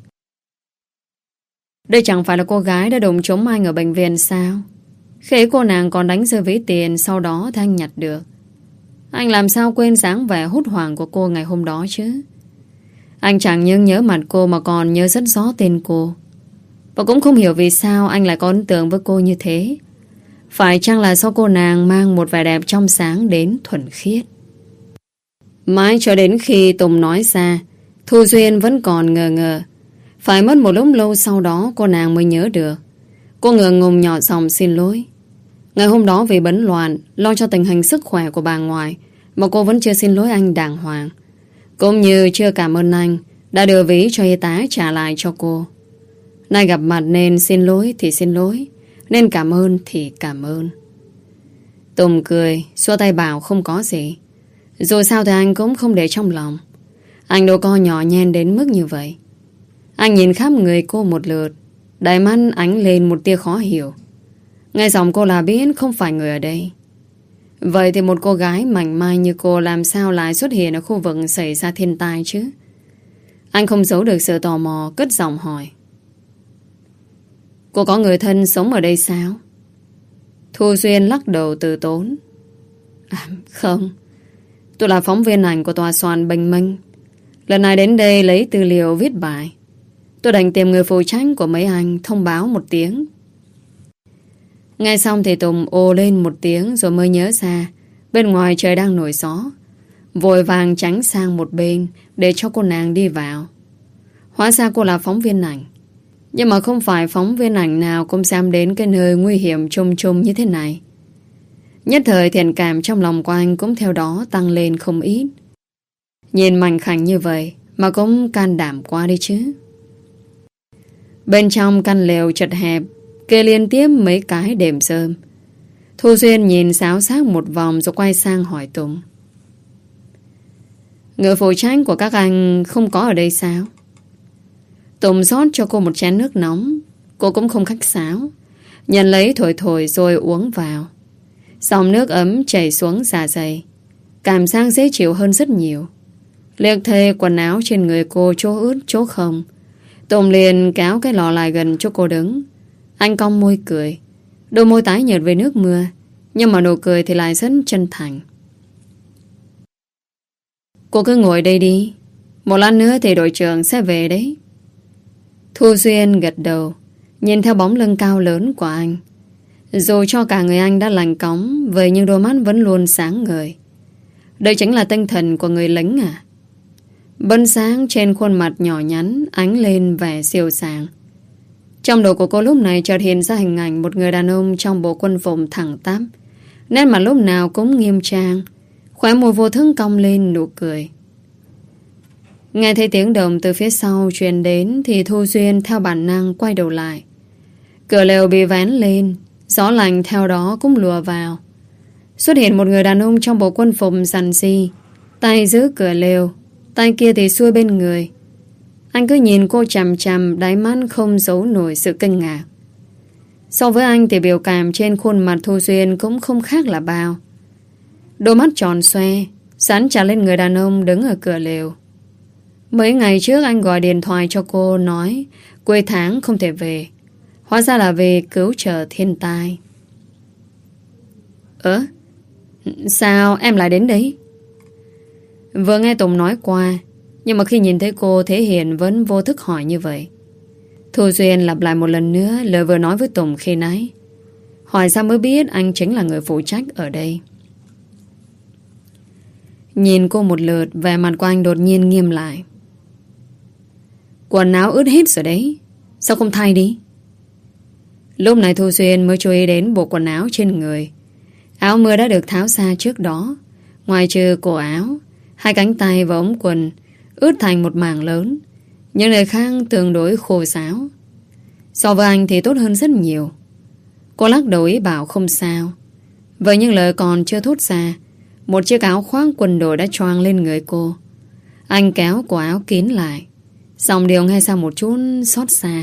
Đây chẳng phải là cô gái đã đụng trúng anh ở bệnh viện sao? Khi cô nàng còn đánh rơi ví tiền, sau đó thì anh nhặt được. Anh làm sao quên dáng vẻ hốt hoảng của cô ngày hôm đó chứ? Anh chẳng những nhớ mặt cô mà còn nhớ rất rõ tên cô. Và cũng không hiểu vì sao anh lại có ấn tượng với cô như thế. Phải chăng là do cô nàng mang một vẻ đẹp trong sáng đến thuần khiết? Mãi cho đến khi Tùng nói ra, Thu Duyên vẫn còn ngờ ngờ. Phải mất một lúc lâu sau đó cô nàng mới nhớ được. Cô ngượng ngùng nhỏ giọng xin lỗi. Ngày hôm đó vì bấn loạn, lo cho tình hình sức khỏe của bà ngoại, mà cô vẫn chưa xin lỗi anh đàng hoàng. Cũng như chưa cảm ơn anh đã đưa ví cho y tá trả lại cho cô. Nay gặp mặt nên xin lỗi thì xin lỗi, nên cảm ơn thì cảm ơn. Tùng cười, xua tay bảo không có gì. Dù sao thì anh cũng không để trong lòng. Anh đâu có nhỏ nhen đến mức như vậy. Anh nhìn khắp người cô một lượt, đáy mắt ánh lên một tia khó hiểu. Nghe giọng cô là biết không phải người ở đây. Vậy thì một cô gái mảnh mai như cô làm sao lại xuất hiện ở khu vực xảy ra thiên tai chứ? Anh không giấu được sự tò mò, cất giọng hỏi. Cô có người thân sống ở đây sao? Thu Duyên lắc đầu từ tốn. À, không. Tôi là phóng viên ảnh của tòa soạn Bình Minh. Lần này đến đây lấy tư liệu viết bài. Tôi đành tìm người phụ trách của mấy anh thông báo một tiếng. Nghe xong thì Tùng ồ lên một tiếng rồi mới nhớ ra bên ngoài trời đang nổi gió. Vội vàng tránh sang một bên để cho cô nàng đi vào. Hóa ra cô là phóng viên ảnh. Nhưng mà không phải phóng viên ảnh nào cũng dám đến cái nơi nguy hiểm trùng trùng như thế này. Nhất thời thiện cảm trong lòng của anh cũng theo đó tăng lên không ít. Nhìn mảnh khảnh như vậy mà cũng can đảm quá đi chứ. Bên trong căn lều chật hẹp, kê liên tiếp mấy cái đệm rơm. Thu Duyên nhìn xáo xác một vòng rồi quay sang hỏi Tùng. Người phụ trách của các anh không có ở đây sao? Tùng rót cho cô một chén nước nóng. Cô cũng không khách sáo, nhận lấy thổi thổi rồi uống vào. Dòng nước ấm chảy xuống dạ dày, cảm giác dễ chịu hơn rất nhiều. Liếc thê quần áo trên người cô chỗ ướt chỗ không, Tùng liền kéo cái lọ lại gần cho cô đứng. Anh cong môi cười, đôi môi tái nhợt với nước mưa, nhưng mà nụ cười thì lại rất chân thành. Cô cứ ngồi đây đi, một lát nữa thì đội trưởng sẽ về đấy. Thu Duyên gật đầu, nhìn theo bóng lưng cao lớn của anh. Dù cho cả người anh đã lành cóng, vậy nhưng đôi mắt vẫn luôn sáng ngời. Đây chính là tinh thần của người lính à? Bân sáng trên khuôn mặt nhỏ nhắn ánh lên vẻ siêu sàng. Trong đầu của cô lúc này chợt hiện ra hình ảnh một người đàn ông trong bộ quân phục thẳng tắp, nét mặt lúc nào cũng nghiêm trang, khóe môi vô thức cong lên nụ cười. Nghe thấy tiếng động từ phía sau truyền đến thì Thu Duyên theo bản năng quay đầu lại. Cửa lều bị vén lên, gió lạnh theo đó cũng lùa vào. Xuất hiện một người đàn ông trong bộ quân phục rằn ri, tay giữ cửa lều, tay kia thì xuôi bên người. Anh cứ nhìn cô chằm chằm, đáy mắt không giấu nổi sự kinh ngạc. So với anh thì biểu cảm trên khuôn mặt Thu Duyên cũng không khác là bao. Đôi mắt tròn xoe dán chặt lên người đàn ông đứng ở cửa lều. Mấy ngày trước anh gọi điện thoại cho cô nói cuối tháng không thể về. Hóa ra là về cứu trợ thiên tai. Ơ? Sao em lại đến đấy? Vừa nghe Tùng nói qua, nhưng mà khi nhìn thấy cô, Thế Hiền vẫn vô thức hỏi như vậy. Thu Duyên lặp lại một lần nữa lời vừa nói với Tùng khi nãy. Hỏi sao mới biết anh chính là người phụ trách ở đây. Nhìn cô một lượt, vẻ mặt của anh đột nhiên nghiêm lại. Quần áo ướt hết rồi đấy, sao không thay đi? Lúc này Thu Duyên mới chú ý đến bộ quần áo trên người. Áo mưa đã được tháo xa trước đó. Ngoài trừ cổ áo, hai cánh tay và ống quần ướt thành một mảng lớn. Những nơi khác tương đối khô ráo. So với anh thì tốt hơn rất nhiều. Cô lắc đầu ý bảo không sao. Với những lời còn chưa thốt ra, một chiếc áo khoác quần đùi đã choàng lên người cô. Anh kéo cổ áo kín lại. Xong điều nghe sang một chút xót xa.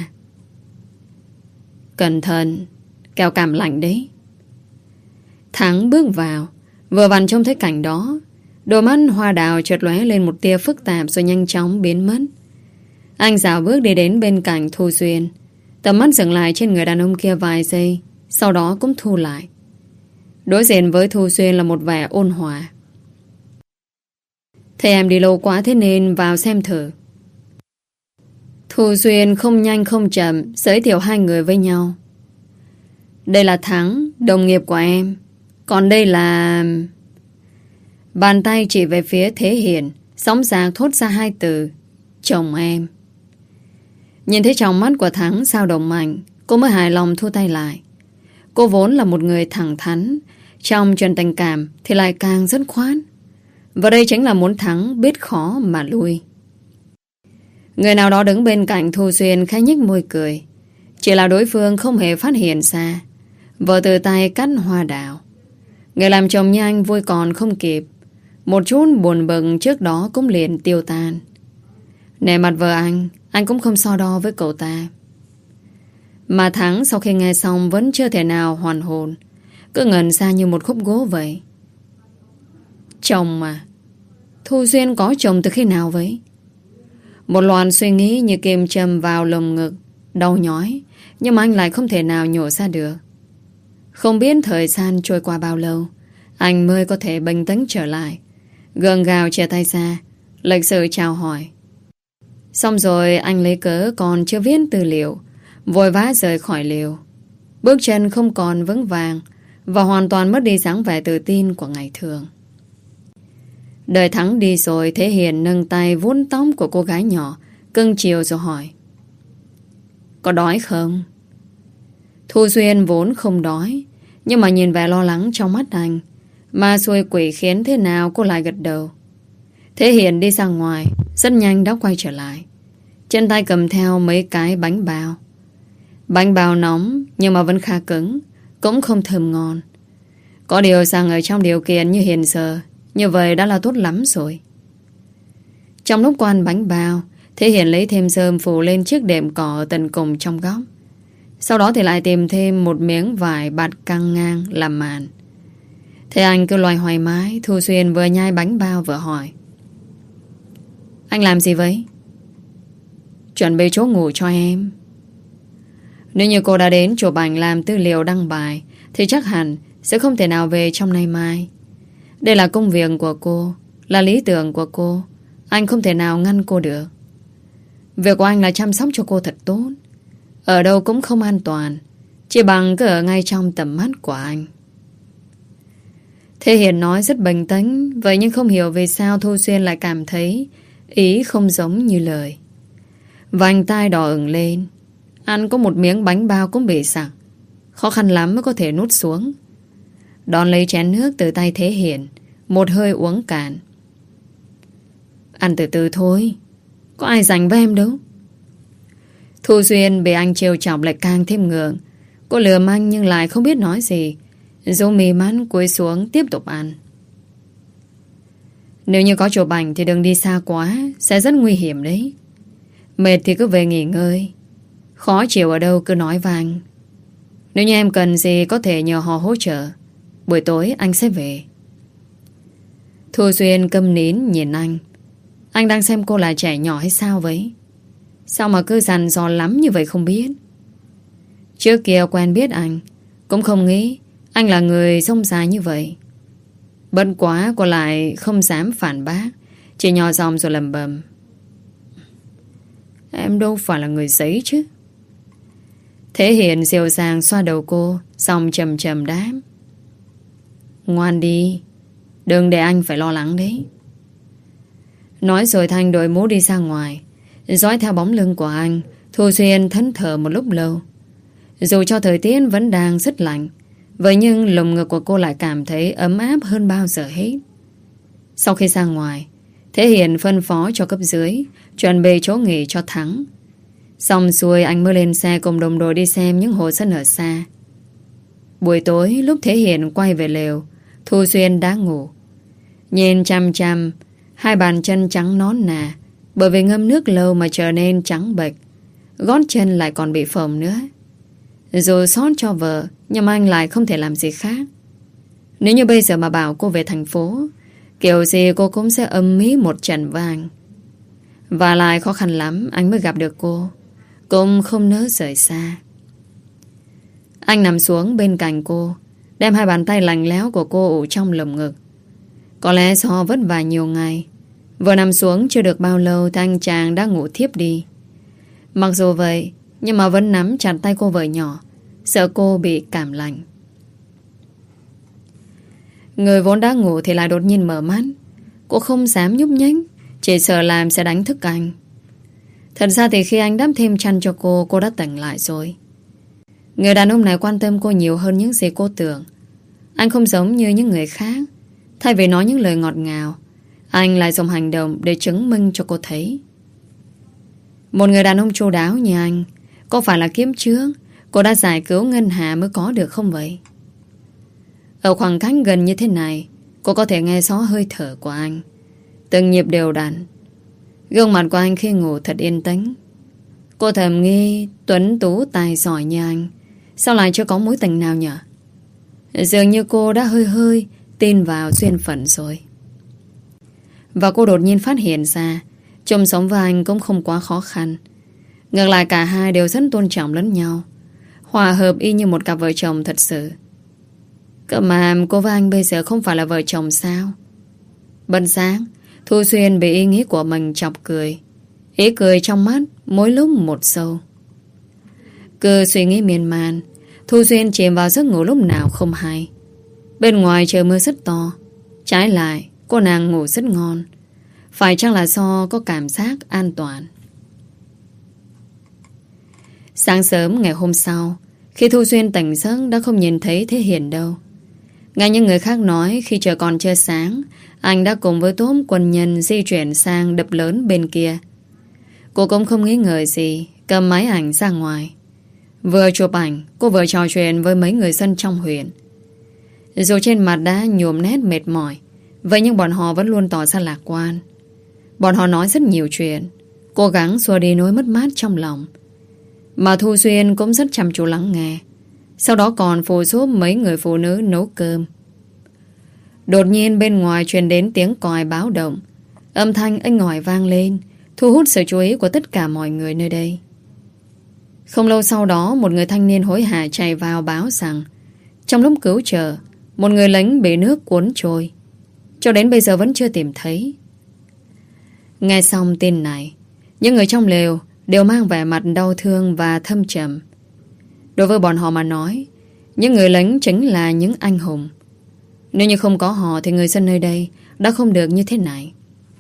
Cẩn thận, kẻo cảm lạnh đấy. Thắng bước vào, vừa vặn trông thấy cảnh đó. Đôi mắt hoa đào chợt lóe lên một tia phức tạp rồi nhanh chóng biến mất. Anh dạo bước đi đến bên cạnh Thu Duyên. Tầm mắt dừng lại trên người đàn ông kia vài giây, sau đó cũng thu lại. Đối diện với Thu Duyên là một vẻ ôn hòa. Thế em đi lâu quá thế nên vào xem thử. Thu Duyên không nhanh không chậm giới thiệu hai người với nhau. Đây là Thắng, đồng nghiệp của em. Còn đây là... Bàn tay chỉ về phía Thế Hiền, sóng dạc thốt ra hai từ: chồng em. Nhìn thấy trong mắt của Thắng dao động mạnh, cô mới hài lòng thu tay lại. Cô vốn là một người thẳng thắn, trong chuyện tình cảm thì lại càng rất khoát. Và đây chính là muốn Thắng biết khó mà lui. Người nào đó đứng bên cạnh Thu Duyên khẽ nhếch môi cười. Chỉ là đối phương không hề phát hiện ra. Vợ từ tay cắt hoa đào. Người làm chồng như anh vui còn không kịp. Một chút buồn bực trước đó cũng liền tiêu tan. Nể mặt vợ anh, anh cũng không so đo với cậu ta. Mà Thắng sau khi nghe xong vẫn chưa thể nào hoàn hồn, cứ ngẩn ra như một khúc gỗ vậy. Chồng mà, Thu Duyên có chồng từ khi nào vậy? Một loạt suy nghĩ như kim châm vào lồng ngực, đau nhói, nhưng mà anh lại không thể nào nhổ ra được. Không biết thời gian trôi qua bao lâu, anh mới có thể bình tĩnh trở lại. Gượng gạo chia tay ra, lịch sự chào hỏi. Xong rồi anh lấy cớ còn chưa viết tư liệu, vội vã rời khỏi liều. Bước chân không còn vững vàng và hoàn toàn mất đi dáng vẻ tự tin của ngày thường. Đợi Thắng đi rồi, Thế Hiền nâng tay vuốt tóc của cô gái nhỏ, cưng chiều rồi hỏi: có đói không? Thu Duyên vốn không đói, nhưng mà nhìn vẻ lo lắng trong mắt anh, mà xuôi quỷ khiến thế nào cô lại gật đầu. Thế Hiền đi ra ngoài, rất nhanh đã quay trở lại. Trên tay cầm theo mấy cái bánh bao. Bánh bao nóng nhưng mà vẫn khá cứng, cũng không thơm ngon. Có điều rằng ở trong điều kiện như hiện giờ, như vậy đã là tốt lắm rồi. Trong lúc quan bánh bao, Thế Hiền lấy thêm rơm phủ lên chiếc đệm cỏ tận cùng trong góc. Sau đó thì lại tìm thêm một miếng vải bạt căng ngang làm màn. Thế anh cứ loay hoay mãi. Thu Duyên vừa nhai bánh bao vừa hỏi: anh làm gì vậy? Chuẩn bị chỗ ngủ cho em. Nếu như cô đã đến chụp ảnh làm tư liệu đăng bài thì chắc hẳn sẽ không thể nào về trong nay mai. Đây là công việc của cô, là lý tưởng của cô. Anh không thể nào ngăn cô được. Việc của anh là chăm sóc cho cô thật tốt. Ở đâu cũng không an toàn, chỉ bằng cứ ở ngay trong tầm mắt của anh. Thế Hiền nói rất bình tĩnh, vậy nhưng không hiểu vì sao Thu Duyên lại cảm thấy ý không giống như lời. Vành tai đỏ ửng lên. Ăn có một miếng bánh bao cũng bị sặc, khó khăn lắm mới có thể nuốt xuống. Đón lấy chén nước từ tay Thế Hiền, một hơi uống cạn. Ăn từ từ thôi, có ai dành với em đâu. Thu Duyên bị anh trêu chọc lại càng thêm ngượng. Cô lườm anh nhưng lại không biết nói gì, dù mì mắn cúi xuống tiếp tục ăn. Nếu như có chụp ảnh thì đừng đi xa quá, sẽ rất nguy hiểm đấy. Mệt thì cứ về nghỉ ngơi, khó chịu ở đâu cứ nói với anh. Nếu như em cần gì có thể nhờ họ hỗ trợ. Buổi tối anh sẽ về. Thu Duyên câm nín nhìn anh. Anh đang xem cô là trẻ nhỏ hay sao vậy? Sao mà cứ dằn dò lắm như vậy không biết? Trước kia quen biết anh, cũng không nghĩ anh là người rông dài như vậy. Bất quá cô lại không dám phản bác, chỉ nhỏ giọng rồi lầm bầm. Em đâu phải là người giấy chứ. Thế Hiền dịu dàng xoa đầu cô, xong trầm trầm đáp. Ngoan đi, đừng để anh phải lo lắng đấy. Nói rồi Thanh đội mũ đi ra ngoài. Dõi theo bóng lưng của anh, Thu Xuyên thẫn thờ một lúc lâu. Dù cho thời tiết vẫn đang rất lạnh, vậy nhưng lồng ngực của cô lại cảm thấy ấm áp hơn bao giờ hết. Sau khi ra ngoài, Thế Hiền phân phó cho cấp dưới chuẩn bị chỗ nghỉ cho Thắng. Xong xuôi anh mới lên xe cùng đồng đội đi xem những hồ sân ở xa. Buổi tối lúc Thế Hiền quay về lều, Thu Xuyên đã ngủ. Nhìn chăm chăm hai bàn chân trắng nón nà, bởi vì ngâm nước lâu mà trở nên trắng bệch. Gót chân lại còn bị phồng nữa. Dù xót cho vợ, nhưng anh lại không thể làm gì khác. Nếu như bây giờ mà bảo cô về thành phố, kiểu gì cô cũng sẽ âm ý một trận với anh. Và lại khó khăn lắm anh mới gặp được cô, cũng không nỡ rời xa. Anh nằm xuống bên cạnh cô, đem hai bàn tay lạnh lẽo của cô ủ trong lồng ngực. Có lẽ do vất vả nhiều ngày, vừa nằm xuống chưa được bao lâu thì anh chàng đã ngủ thiếp đi. Mặc dù vậy, nhưng mà vẫn nắm chặt tay cô vợ nhỏ, sợ cô bị cảm lạnh. Người vốn đã ngủ thì lại đột nhiên mở mắt. Cô không dám nhúc nhích, chỉ sợ làm sẽ đánh thức anh. Thật ra thì khi anh đắp thêm chăn cho cô, cô đã tỉnh lại rồi. Người đàn ông này quan tâm cô nhiều hơn những gì cô tưởng. Anh không giống như những người khác. Thay vì nói những lời ngọt ngào, anh lại dùng hành động để chứng minh cho cô thấy. Một người đàn ông chu đáo như anh, có phải là kiếp trước cô đã giải cứu Ngân Hà mới có được không vậy? Ở khoảng cách gần như thế này, cô có thể nghe rõ hơi thở của anh, từng nhịp đều đặn. Gương mặt của anh khi ngủ thật yên tĩnh. Cô thầm nghi tuấn tú tài giỏi như anh, sao lại chưa có mối tình nào nhỉ? Dường như cô đã hơi hơi tin vào duyên phận rồi. Và cô đột nhiên phát hiện ra chung sống với anh cũng không quá khó khăn. Ngược lại cả hai đều rất tôn trọng lẫn nhau, hòa hợp y như một cặp vợ chồng thật sự. Cơ mà cô và anh bây giờ không phải là vợ chồng sao? Bận sáng Thu Xuyên bị ý nghĩ của mình chọc cười. Ý cười trong mắt mỗi lúc một sâu. Cứ suy nghĩ miên man, Thu Xuyên chìm vào giấc ngủ lúc nào không hay. Bên ngoài trời mưa rất to, trái lại cô nàng ngủ rất ngon. Phải chăng là do có cảm giác an toàn? Sáng sớm ngày hôm sau, khi Thu Xuyên tỉnh giấc đã không nhìn thấy Thế Hiền đâu. Nghe những người khác nói khi trời còn chưa sáng, anh đã cùng với tốp quân nhân di chuyển sang đập lớn bên kia. Cô cũng không nghĩ ngợi gì, cầm máy ảnh ra ngoài. Vừa chụp ảnh, cô vừa trò chuyện với mấy người dân trong huyện. Dù trên mặt đã nhuộm nét mệt mỏi, vậy nhưng bọn họ vẫn luôn tỏ ra lạc quan. Bọn họ nói rất nhiều chuyện, cố gắng xua đi nỗi mất mát trong lòng. Mà Thu Xuyên cũng rất chăm chú lắng nghe. Sau đó còn phụ giúp mấy người phụ nữ nấu cơm. Đột nhiên bên ngoài truyền đến tiếng còi báo động. Âm thanh inh ỏi vang lên, thu hút sự chú ý của tất cả mọi người nơi đây. Không lâu sau đó, một người thanh niên hối hả chạy vào báo rằng trong lúc cứu trợ, một người lính bị nước cuốn trôi, cho đến bây giờ vẫn chưa tìm thấy. Nghe xong tin này, những người trong lều đều mang vẻ mặt đau thương và thâm trầm. Đối với bọn họ mà nói, những người lính chính là những anh hùng. Nếu như không có họ thì người dân nơi đây đã không được như thế này.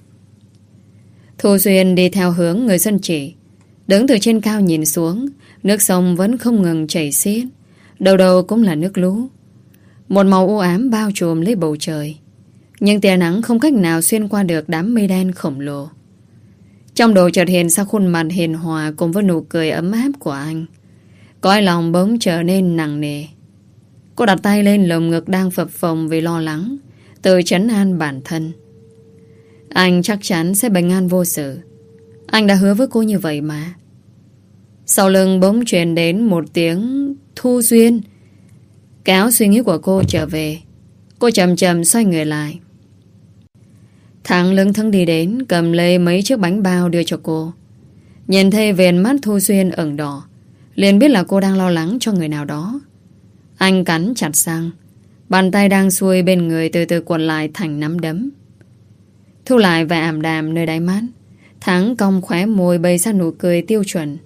Thu Xuyên đi theo hướng người dân chỉ, đứng từ trên cao nhìn xuống. Nước sông vẫn không ngừng chảy xiết, đầu đầu cũng là nước lũ. Một màu u ám bao trùm lấy bầu trời, nhưng tia nắng không cách nào xuyên qua được đám mây đen khổng lồ. Trong đầu chợt hiện ra khuôn mặt hiền hòa cùng với nụ cười ấm áp của anh. Cõi lòng bỗng trở nên nặng nề. Cô đặt tay lên lồng ngực đang phập phồng vì lo lắng, tự trấn an bản thân. Anh chắc chắn sẽ bình an vô sự. Anh đã hứa với cô như vậy mà. Sau lưng bỗng truyền đến một tiếng Thu Xuyên, kéo suy nghĩ của cô trở về. Cô chậm chậm xoay người lại. Thắng lững thững đi đến, cầm lấy mấy chiếc bánh bao đưa cho cô. Nhìn thấy viền mắt Thu Xuyên ửng đỏ, liền biết là cô đang lo lắng cho người nào đó. Anh cắn chặt răng, bàn tay đang xuôi bên người từ từ cuộn lại thành nắm đấm. Thu lại vẻ ảm đạm nơi đáy mắt, Thắng cong khóe môi bày ra nụ cười tiêu chuẩn.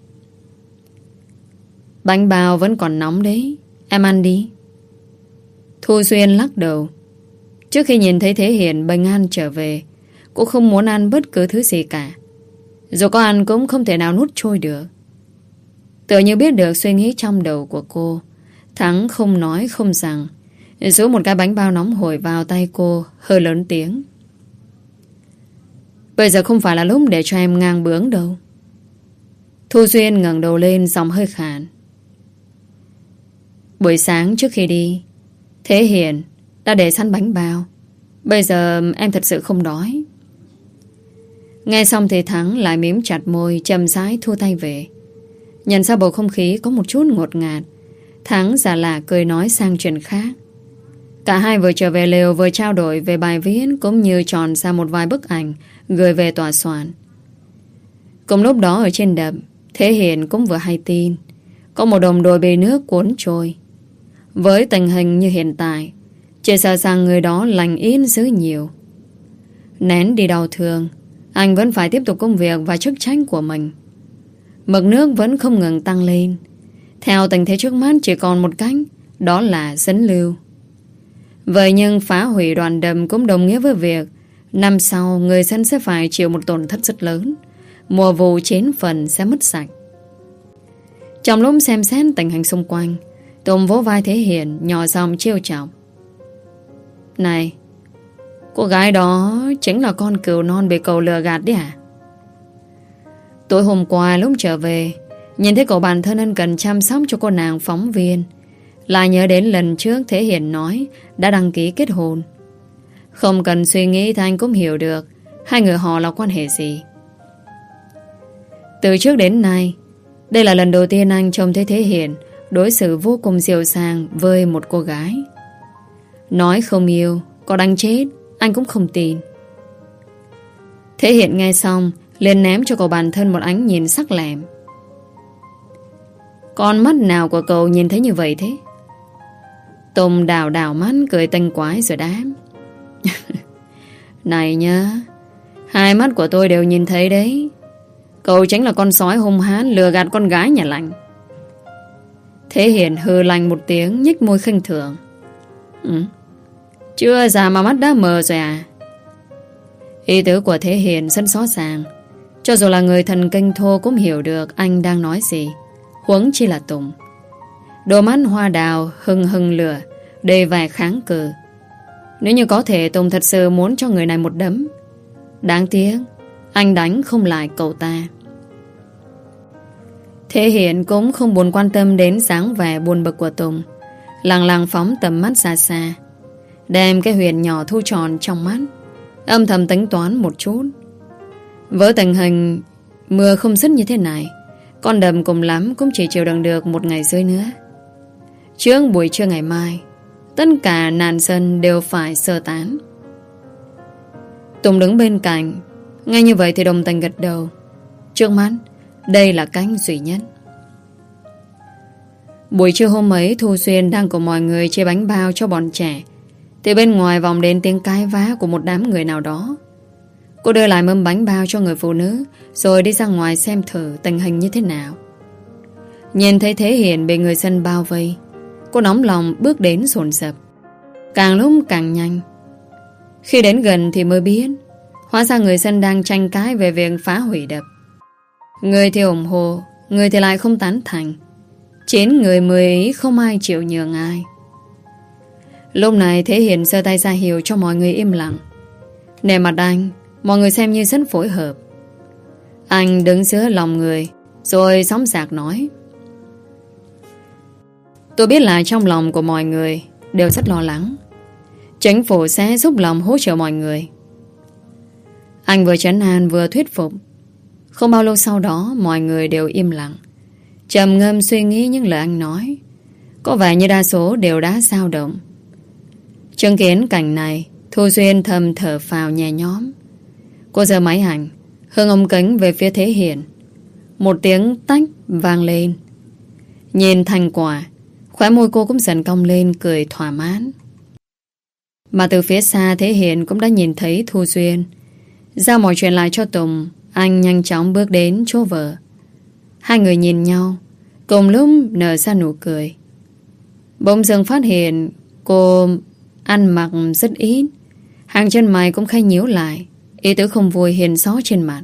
Bánh bao vẫn còn nóng đấy, em ăn đi. Thu Xuyên lắc đầu. Trước khi nhìn thấy Thế Hiền bình an trở về, cô không muốn ăn bất cứ thứ gì cả. Dù có ăn cũng không thể nào nuốt trôi được. Tự như biết được suy nghĩ trong đầu của cô, Thắng không nói không rằng, rũ một cái bánh bao nóng hổi vào tay cô, hơi lớn tiếng. Bây giờ không phải là lúc để cho em ngang bướng đâu. Thu Xuyên ngẩng đầu lên, giọng hơi khàn. Buổi sáng trước khi đi, Thế Hiền đã để sẵn bánh bao. Bây giờ em thật sự không đói. Nghe xong thì Thắng lại mím chặt môi, chậm rãi thu tay về. Nhận ra bầu không khí có một chút ngột ngạt, Thắng giả lạ cười nói sang chuyện khác. Cả hai vừa trở về lều, vừa trao đổi về bài viết, cũng như chọn ra một vài bức ảnh gửi về tòa soạn. Cùng lúc đó ở trên đập, Thế Hiền cũng vừa hay tin có một đồng đội bị nước cuốn trôi. Với tình hình như hiện tại, chỉ sợ rằng người đó lành ít dữ nhiều. Nén đi đau thương, anh vẫn phải tiếp tục công việc và chức trách của mình. Mực nước vẫn không ngừng tăng lên. Theo tình thế trước mắt chỉ còn một cách, đó là dẫn lưu. Vậy nhưng phá hủy đoạn đầm cũng đồng nghĩa với việc năm sau người dân sẽ phải chịu một tổn thất rất lớn. Mùa vụ chín phần sẽ mất sạch. Trong lúc xem xét tình hình xung quanh, Tùng vỗ vai Thế Hiền, nhỏ giọng trêu chọc. Này, cô gái đó chính là con cừu non bị cậu lừa gạt đấy à? Tối hôm qua lúc trở về, nhìn thấy cậu bạn thân ân cần chăm sóc cho cô nàng phóng viên, lại nhớ đến lần trước Thế Hiền nói đã đăng ký kết hôn. Không cần suy nghĩ thì anh cũng hiểu được hai người họ là quan hệ gì. Từ trước đến nay, đây là lần đầu tiên anh trông thấy Thế Hiền đối xử vô cùng dịu dàng với một cô gái. Nói không yêu, có đánh chết, anh cũng không tin. Thế Hiền nghe xong liền ném cho cậu bạn thân một ánh nhìn sắc lẹm. Con mắt nào của cậu nhìn thấy như vậy thế? Tùng đảo đảo mắt cười tinh quái rồi đáp. Này nhá, hai mắt của tôi đều nhìn thấy đấy. Cậu chính là con sói hung hãn lừa gạt con gái nhà lành. Thế Hiền hừ lạnh một tiếng, nhếch môi khinh thường. Ừ, chưa già mà mắt đã mờ rồi à? Ý tứ của Thế Hiền rất rõ ràng. Cho dù là người thần kinh thô cũng hiểu được anh đang nói gì, huống chi là Tùng. Đôi mắt hoa đào hừng hừng lửa, đầy vẻ kháng cự. Nếu như có thể, Tùng thật sự muốn cho người này một đấm. Đáng tiếc anh đánh không lại cậu ta. Thế Hiền cũng không buồn quan tâm đến dáng vẻ buồn bực của Tùng, lặng lặng phóng tầm mắt xa xa, đem cái huyền nhỏ thu tròn trong mắt, âm thầm tính toán một chút. Với tình hình mưa không dứt như thế này, con đầm cùng lắm cũng chỉ chịu đựng được một ngày rưỡi nữa. Trước buổi trưa ngày mai, tất cả nạn dân đều phải sơ tán. Tùng đứng bên cạnh, ngay như vậy thì đồng tình gật đầu. Trước mắt, đây là cách duy nhất. Buổi trưa hôm ấy, Thu Xuyên đang cùng mọi người chia bánh bao cho bọn trẻ, thì bên ngoài vọng đến tiếng cãi vã của một đám người nào đó. Cô đưa lại mâm bánh bao cho người phụ nữ, rồi đi ra ngoài xem thử tình hình như thế nào. Nhìn thấy Thế Hiền bị người dân bao vây, cô nóng lòng bước đến dồn dập, càng lúc càng nhanh. Khi đến gần thì mới biết, hóa ra người dân đang tranh cãi về việc phá hủy đập. Người thì ủng hộ, người thì lại không tán thành. Chín người mười ý không ai chịu nhường ai. Lúc này Thế Hiền giơ tay ra hiệu cho mọi người im lặng. Nề mặt anh, mọi người xem như rất phối hợp. Anh đứng giữa lòng người, rồi sóng sạc nói. Tôi biết là trong lòng của mọi người đều rất lo lắng. Chính phủ sẽ giúp lòng hỗ trợ mọi người. Anh vừa trấn an vừa thuyết phục. Không bao lâu sau đó, mọi người đều im lặng, trầm ngâm suy nghĩ những lời anh nói. Có vẻ như đa số đều đã dao động. Chứng kiến cảnh này, Thu Duyên thầm thở phào nhẹ nhõm. Cô giơ máy ảnh, hướng ống kính về phía Thế Hiển. Một tiếng tách vang lên. Nhìn thành quả, khóe môi cô cũng dần cong lên, cười thỏa mãn. Mà từ phía xa Thế Hiển cũng đã nhìn thấy Thu Duyên. Giao mọi chuyện lại cho Tùng, anh nhanh chóng bước đến chỗ vợ. Hai người nhìn nhau, cùng lúc nở ra nụ cười. Bỗng dưng phát hiện cô ăn mặc rất ít, hàng chân mày cũng khẽ nhíu lại, ý tứ không vui hiện rõ trên mặt.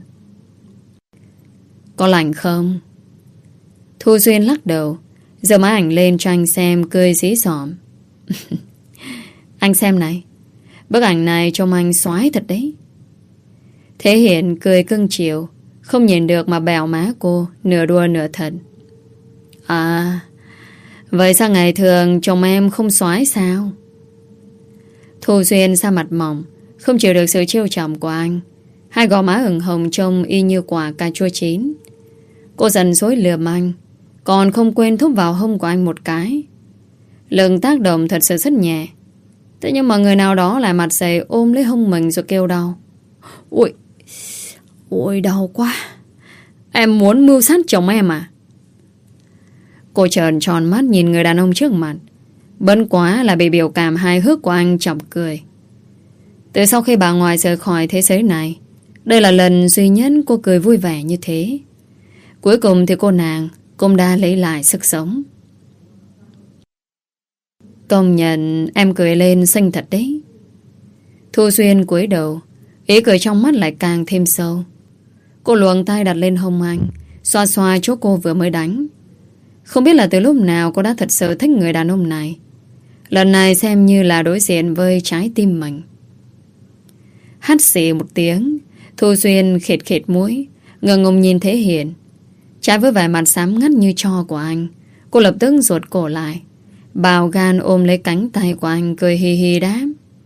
Có lạnh không? Thu Duyên lắc đầu, giơ máy ảnh lên cho anh xem, cười dí dỏm. Anh xem này, bức ảnh này trông anh xoái thật đấy. Thế Hiển cười cưng chiều, không nhìn được mà bèo má cô, nửa đùa nửa thật. À, vậy sao ngày thường chồng em không xoái sao? Thu Duyên ra mặt mỏng, không chịu được sự trêu chọc của anh. Hai gò má ửng hồng trông y như quả cà chua chín. Cô dần dối lườm anh, còn không quên thúc vào hông của anh một cái. Lực tác động thật sự rất nhẹ. Thế nhưng mà người nào đó lại mặt dày ôm lấy hông mình rồi kêu đau. Ui, ôi đau quá. Em muốn mưu sát chồng em à? Cô trợn tròn mắt nhìn người đàn ông trước mặt. Bấn quá là bị biểu cảm hài hước của anh chọc cười. Từ sau khi bà ngoại rời khỏi thế giới này, đây là lần duy nhất cô cười vui vẻ như thế. Cuối cùng thì cô nàng cũng đã lấy lại sức sống. Công nhận em cười lên xinh thật đấy. Thu Duyên cúi đầu, ý cười trong mắt lại càng thêm sâu. Cô luồng tay đặt lên hông anh, xoa xoa chỗ cô vừa mới đánh. Không biết là từ lúc nào cô đã thật sự thích người đàn ông này. Lần này xem như là đối diện với trái tim mình. Hắt xì một tiếng, Thu Duyên khịt khịt mũi, ngờ ngùng nhìn Thế Hiển. Trái với vẻ mặt xám ngắt như tro của anh, cô lập tức ruột cổ lại, bào gan ôm lấy cánh tay của anh, cười hì hì đáp.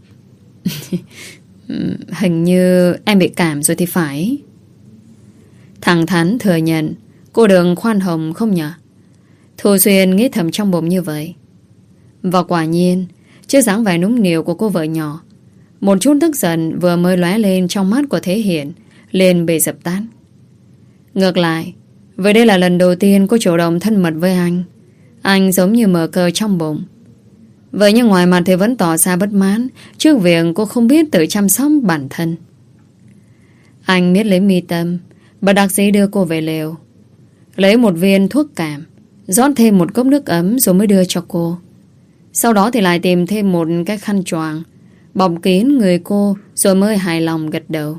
Hình như em bị cảm rồi thì phải. Thẳng thắn thừa nhận, cô đừng khoan hồng không nhở? Thu Duyên nghĩ thầm trong bụng như vậy. Và quả nhiên, trước dáng vẻ nũng nịu của cô vợ nhỏ, một chút tức giận vừa mới lóe lên trong mắt của Thế Hiển liền bị dập tắt. Ngược lại, vì đây là lần đầu tiên cô chủ động thân mật với anh, anh giống như mở cờ trong bụng. Vậy nhưng ngoài mặt thì vẫn tỏ ra bất mãn trước việc cô không biết tự chăm sóc bản thân. Anh miết lấy mi tâm, bà đặc sĩ đưa cô về lều, lấy một viên thuốc cảm, rót thêm một cốc nước ấm rồi mới đưa cho cô. Sau đó thì lại tìm thêm một cái khăn choàng, bọc kín người cô rồi mới hài lòng gật đầu.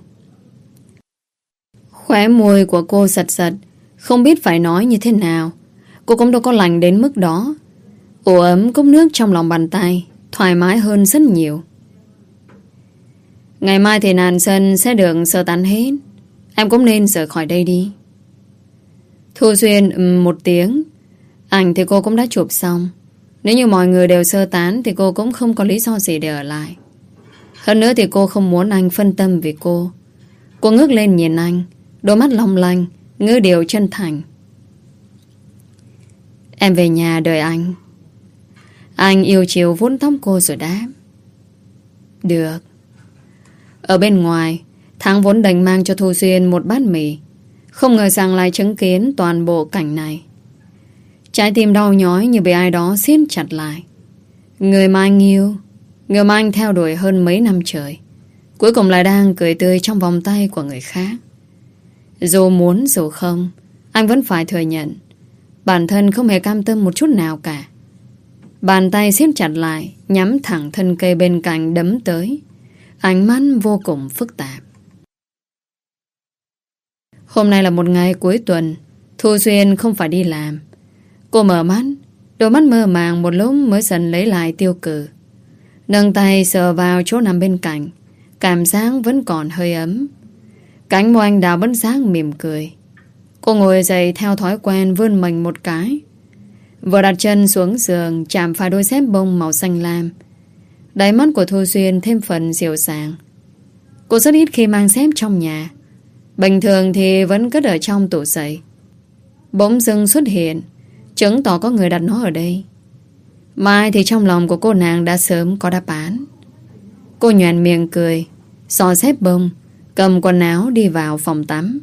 Khóe môi của cô giật giật, không biết phải nói như thế nào. Cô cũng đâu có lành đến mức đó. Ủ ấm cốc nước trong lòng bàn tay, thoải mái hơn rất nhiều. Ngày mai thì nạn dân sẽ được sơ tán hết, em cũng nên rời khỏi đây đi. Thu Duyên ừm một tiếng. Ảnh thì cô cũng đã chụp xong. Nếu như mọi người đều sơ tán thì cô cũng không có lý do gì để ở lại. Hơn nữa thì cô không muốn anh phân tâm vì cô. Cô ngước lên nhìn anh, đôi mắt long lanh, ngữ điệu chân thành. Em về nhà đợi anh. Anh yêu chiều vuốt tóc cô rồi đáp. Được. Ở bên ngoài, Thắng vốn đành mang cho Thu Duyên một bát mì, không ngờ rằng lại chứng kiến toàn bộ cảnh này. Trái tim đau nhói như bị ai đó siết chặt lại. Người mà anh yêu, người mà anh theo đuổi hơn mấy năm trời, cuối cùng lại đang cười tươi trong vòng tay của người khác. Dù muốn dù không, anh vẫn phải thừa nhận bản thân không hề cam tâm một chút nào cả. Bàn tay siết chặt lại, nhắm thẳng thân cây bên cạnh đấm tới, ánh mắt vô cùng phức tạp. Hôm nay là một ngày cuối tuần, Thu Duyên không phải đi làm. Cô mở mắt, đôi mắt mơ màng một lúc mới dần lấy lại tiêu cự. Nâng tay sờ vào chỗ nằm bên cạnh, cảm giác vẫn còn hơi ấm. Cánh môi anh đào bất giác mỉm cười. Cô ngồi dậy theo thói quen, vươn mình một cái. Vừa đặt chân xuống giường, chạm phải đôi dép bông màu xanh lam. Đáy mắt của Thu Duyên thêm phần dịu dàng. Cô rất ít khi mang dép trong nhà, bình thường thì vẫn cất ở trong tủ giày. Bỗng dưng xuất hiện, chứng tỏ có người đặt nó ở đây. Mai thì trong lòng của cô nàng đã sớm có đáp án. Cô nhoẻn miệng cười, xò dép bông, cầm quần áo đi vào phòng tắm.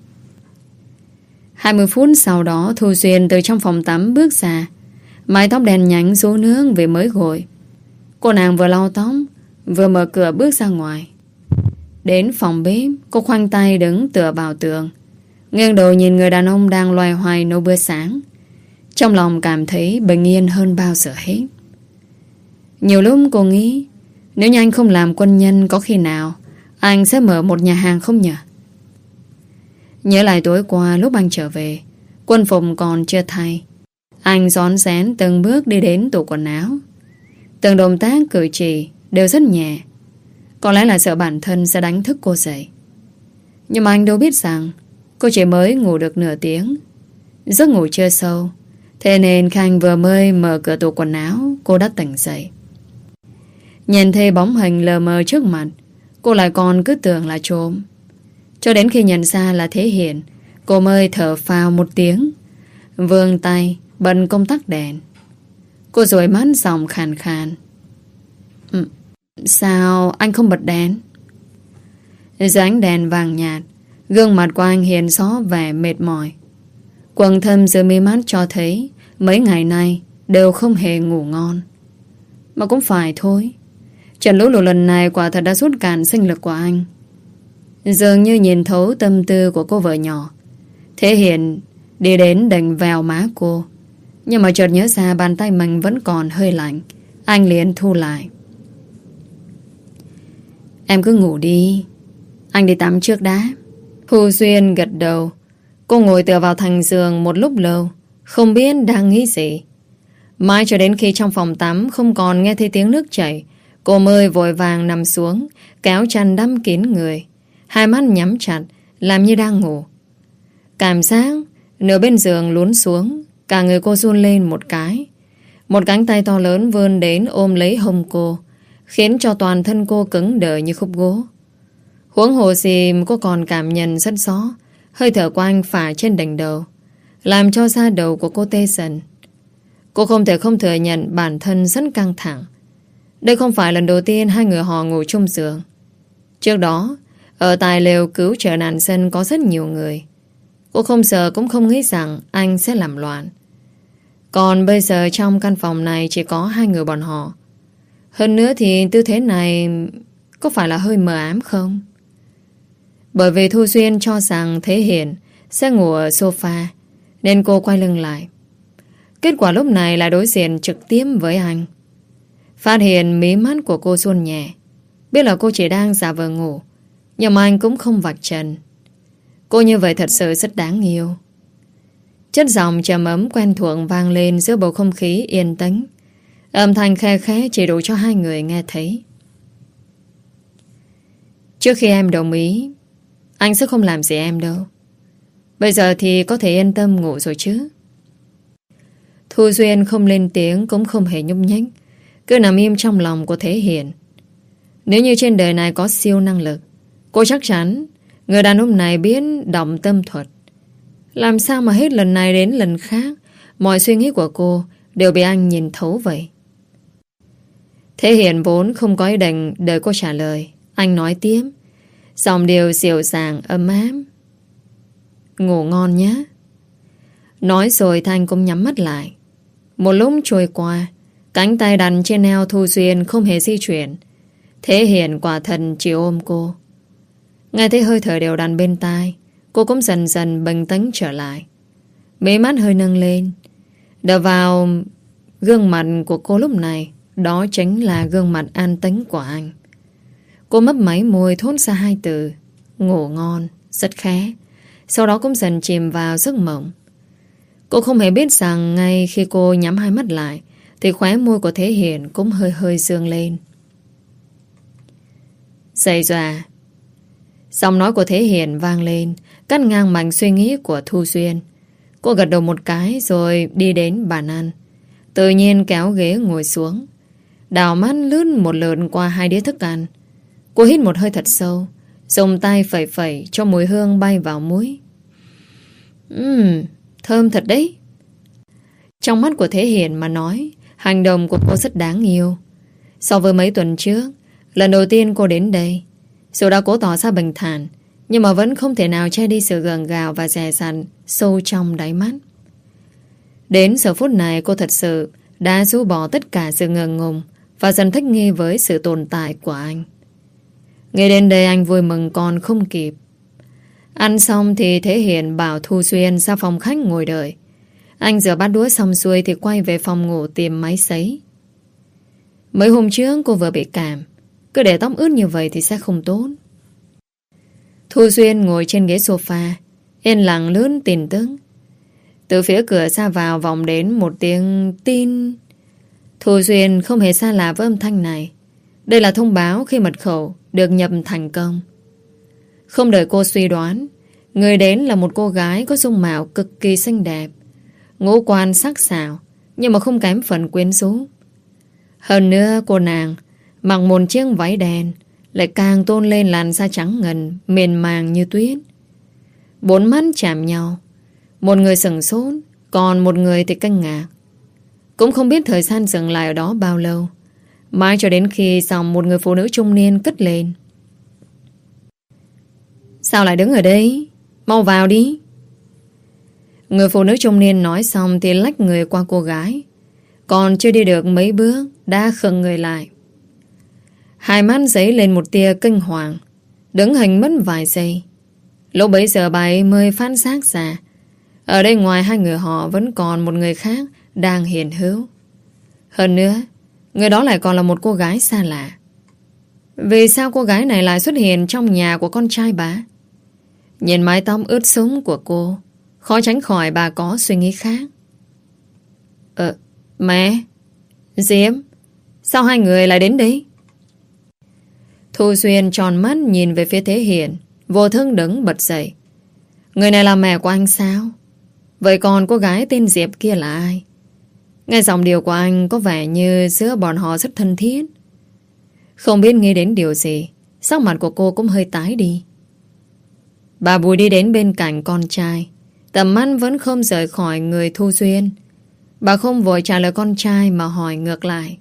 Hai mươi phút sau đó Thu Xuyên từ trong phòng tắm bước ra. Mái tóc đen nhánh xuống nước vì mới gội. Cô nàng vừa lau tóc vừa mở cửa bước ra ngoài. Đến phòng bếp, cô khoanh tay đứng tựa vào tường, nghiêng đầu nhìn người đàn ông đang loay hoay nấu bữa sáng. Trong lòng cảm thấy bình yên hơn bao giờ hết. Nhiều lúc cô nghĩ, nếu như anh không làm quân nhân, có khi nào anh sẽ mở một nhà hàng không nhỉ? Nhớ lại tối qua lúc anh trở về, quân phục còn chưa thay, anh rón rén từng bước đi đến tủ quần áo. Từng động tác cử chỉ đều rất nhẹ. Có lẽ là sợ bản thân sẽ đánh thức cô dậy. Nhưng mà anh đâu biết rằng cô chỉ mới ngủ được nửa tiếng, giấc ngủ chưa sâu. Thế nên khi anh vừa mới mở cửa tủ quần áo, cô đã tỉnh dậy. Nhìn thấy bóng hình lờ mờ trước mặt, cô lại còn cứ tưởng là trộm. Cho đến khi nhận ra là Thế Hiền, cô mới thở phào một tiếng, vươn tay bật công tắc đèn. Cô dụi mắt giọng khàn khàn: ừ, sao anh không bật đèn? Dưới ánh đèn vàng nhạt, gương mặt của anh hiện rõ vẻ mệt mỏi. Quầng thâm dưới mí mắt cho thấy mấy ngày nay đều không hề ngủ ngon. Mà cũng phải thôi, trận lũ lụt lần này quả thật đã rút cạn sinh lực của anh. Dường như nhìn thấu tâm tư của cô vợ nhỏ, Thế Hiền đi đến đành vào má cô. Nhưng mà chợt nhớ ra bàn tay mình vẫn còn hơi lạnh, anh liền thu lại. Em cứ ngủ đi, anh đi tắm trước đã. Thu Xuyên gật đầu. Cô ngồi tựa vào thành giường một lúc lâu, không biết đang nghĩ gì. Mãi cho đến khi trong phòng tắm không còn nghe thấy tiếng nước chảy, cô mới vội vàng nằm xuống, kéo chăn đắp kín người, hai mắt nhắm chặt, làm như đang ngủ. Cảm giác nửa bên giường lún xuống, cả người cô run lên một cái. Một cánh tay to lớn vươn đến ôm lấy hông cô, khiến cho toàn thân cô cứng đờ như khúc gỗ. Huống hồ gì cô còn cảm nhận rất rõ hơi thở của anh phả trên đỉnh đầu, làm cho da đầu của cô tê dần. Cô không thể không thừa nhận bản thân rất căng thẳng. Đây không phải lần đầu tiên hai người họ ngủ chung giường. Trước đó, ở tài lều cứu trợ nạn dân có rất nhiều người. Cô không sợ cũng không nghĩ rằng anh sẽ làm loạn. Còn bây giờ trong căn phòng này chỉ có hai người bọn họ. Hơn nữa thì tư thế này có phải là hơi mờ ám không? Bởi vì Thu Xuyên cho rằng Thế Hiền sẽ ngủ ở sofa, nên cô quay lưng lại. Kết quả lúc này là đối diện trực tiếp với anh. Phát hiện mí mắt của cô run nhẹ, biết là cô chỉ đang giả vờ ngủ, nhưng mà anh cũng không vạch trần. Cô như vậy thật sự rất đáng yêu. Chất giọng trầm ấm quen thuộc vang lên giữa bầu không khí yên tĩnh. Âm thanh khe khẽ chỉ đủ cho hai người nghe thấy. Trước khi em đồng ý, anh sẽ không làm gì em đâu. Bây giờ thì có thể yên tâm ngủ rồi chứ? Thu Duyên không lên tiếng cũng không hề nhúc nhích, cứ nằm im trong lòng của Thế Hiền. Nếu như trên đời này có siêu năng lực, cô chắc chắn người đàn ông này biết động tâm thuật. Làm sao mà hết lần này đến lần khác mọi suy nghĩ của cô đều bị anh nhìn thấu vậy? Thế Hiền vốn không có ý định đợi cô trả lời. Anh nói tiếp, giọng điệu dịu dàng ấm áp: ngủ ngon nhé. Nói rồi Thanh cũng nhắm mắt lại. Một lúc trôi qua, cánh tay đặt trên eo Thu Duyên không hề di chuyển. Thế Hiền quả thật chỉ ôm cô. Nghe thấy hơi thở đều đặn bên tai, cô cũng dần dần bình tĩnh trở lại. Mí mắt hơi nâng lên, đập vào gương mặt của cô lúc này. Đó chính là gương mặt an tĩnh của anh. Cô mấp máy môi thốt ra hai từ ngủ ngon, rất khẽ. Sau đó cũng dần chìm vào giấc mộng. Cô không hề biết rằng ngay khi cô nhắm hai mắt lại thì khóe môi của Thế Hiền cũng hơi hơi dương lên. Dậy dòa. Giọng nói của Thế Hiền vang lên, cắt ngang mạch suy nghĩ của Thu Duyên. Cô gật đầu một cái rồi đi đến bàn ăn, tự nhiên kéo ghế ngồi xuống, đảo mắt lướt một lượt qua hai đĩa thức ăn. Cô hít một hơi thật sâu, dùng tay phẩy phẩy cho mùi hương bay vào mũi. Ừm, thơm thật đấy. Trong mắt của Thế Hiền mà nói, hành động của cô rất đáng yêu. So với mấy tuần trước, lần đầu tiên cô đến đây, Dù đã cố tỏ ra bình thản, nhưng mà vẫn không thể nào che đi sự gượng gạo và dè dặt sâu trong đáy mắt. Đến giờ phút này cô thật sự đã rũ bỏ tất cả sự ngượng ngùng và dần thích nghi với sự tồn tại của anh. Nghe đến đây anh vui mừng còn không kịp. Ăn xong thì Thế Hiền bảo Thu Xuyên ra phòng khách ngồi đợi. Anh rửa bát đũa xong xuôi thì quay về phòng ngủ tìm máy sấy. Mấy hôm trước cô vừa bị cảm, cứ để tóc ướt như vậy thì sẽ không tốt. Thu Xuyên ngồi trên ghế sofa, yên lặng lướt tin tức. Từ phía cửa ra vào vọng đến một tiếng tin. Thu Xuyên không hề xa lạ với âm thanh này. Đây là thông báo khi mật khẩu được nhập thành công. Không đợi cô suy đoán, người đến là một cô gái có dung mạo cực kỳ xinh đẹp, ngũ quan sắc sảo, nhưng mà không kém phần quyến rũ. Hơn nữa cô nàng mặc một chiếc váy đen lại càng tôn lên làn da trắng ngần, mềm màng như tuyết. Bốn mắt chạm nhau, một người sửng sốt, còn một người thì kinh ngạc. Cũng không biết thời gian dừng lại ở đó bao lâu, mãi cho đến khi dòng một người phụ nữ trung niên cất lên: "Sao lại đứng ở đây? Mau vào đi." Người phụ nữ trung niên nói xong thì lách người qua cô gái. Còn chưa đi được mấy bước đã khựng người lại. Hai mắt dấy lên một tia kinh hoàng, đứng hình mất vài giây. Lúc bấy giờ bà ấy mới phán xác ra, ở đây ngoài hai người họ vẫn còn một người khác đang hiện hữu. Hơn nữa, người đó lại còn là một cô gái xa lạ. Vì sao cô gái này lại xuất hiện trong nhà của con trai bà? Nhìn mái tóc ướt sũng của cô, khó tránh khỏi bà có suy nghĩ khác. Ờ, mẹ, Diễm, sao hai người lại đến đây? Thu Xuyên tròn mắt nhìn về phía Thế Hiền, vô thức đứng bật dậy. Người này là mẹ của anh sao? Vậy còn cô gái tên Diệp kia là ai? Nghe giọng điệu của anh có vẻ như giữa bọn họ rất thân thiết. Không biết nghĩ đến điều gì, sắc mặt của cô cũng hơi tái đi. Bà Bùi đi đến bên cạnh con trai, tầm mắt vẫn không rời khỏi người Thu Xuyên. Bà không vội trả lời con trai mà hỏi ngược lại: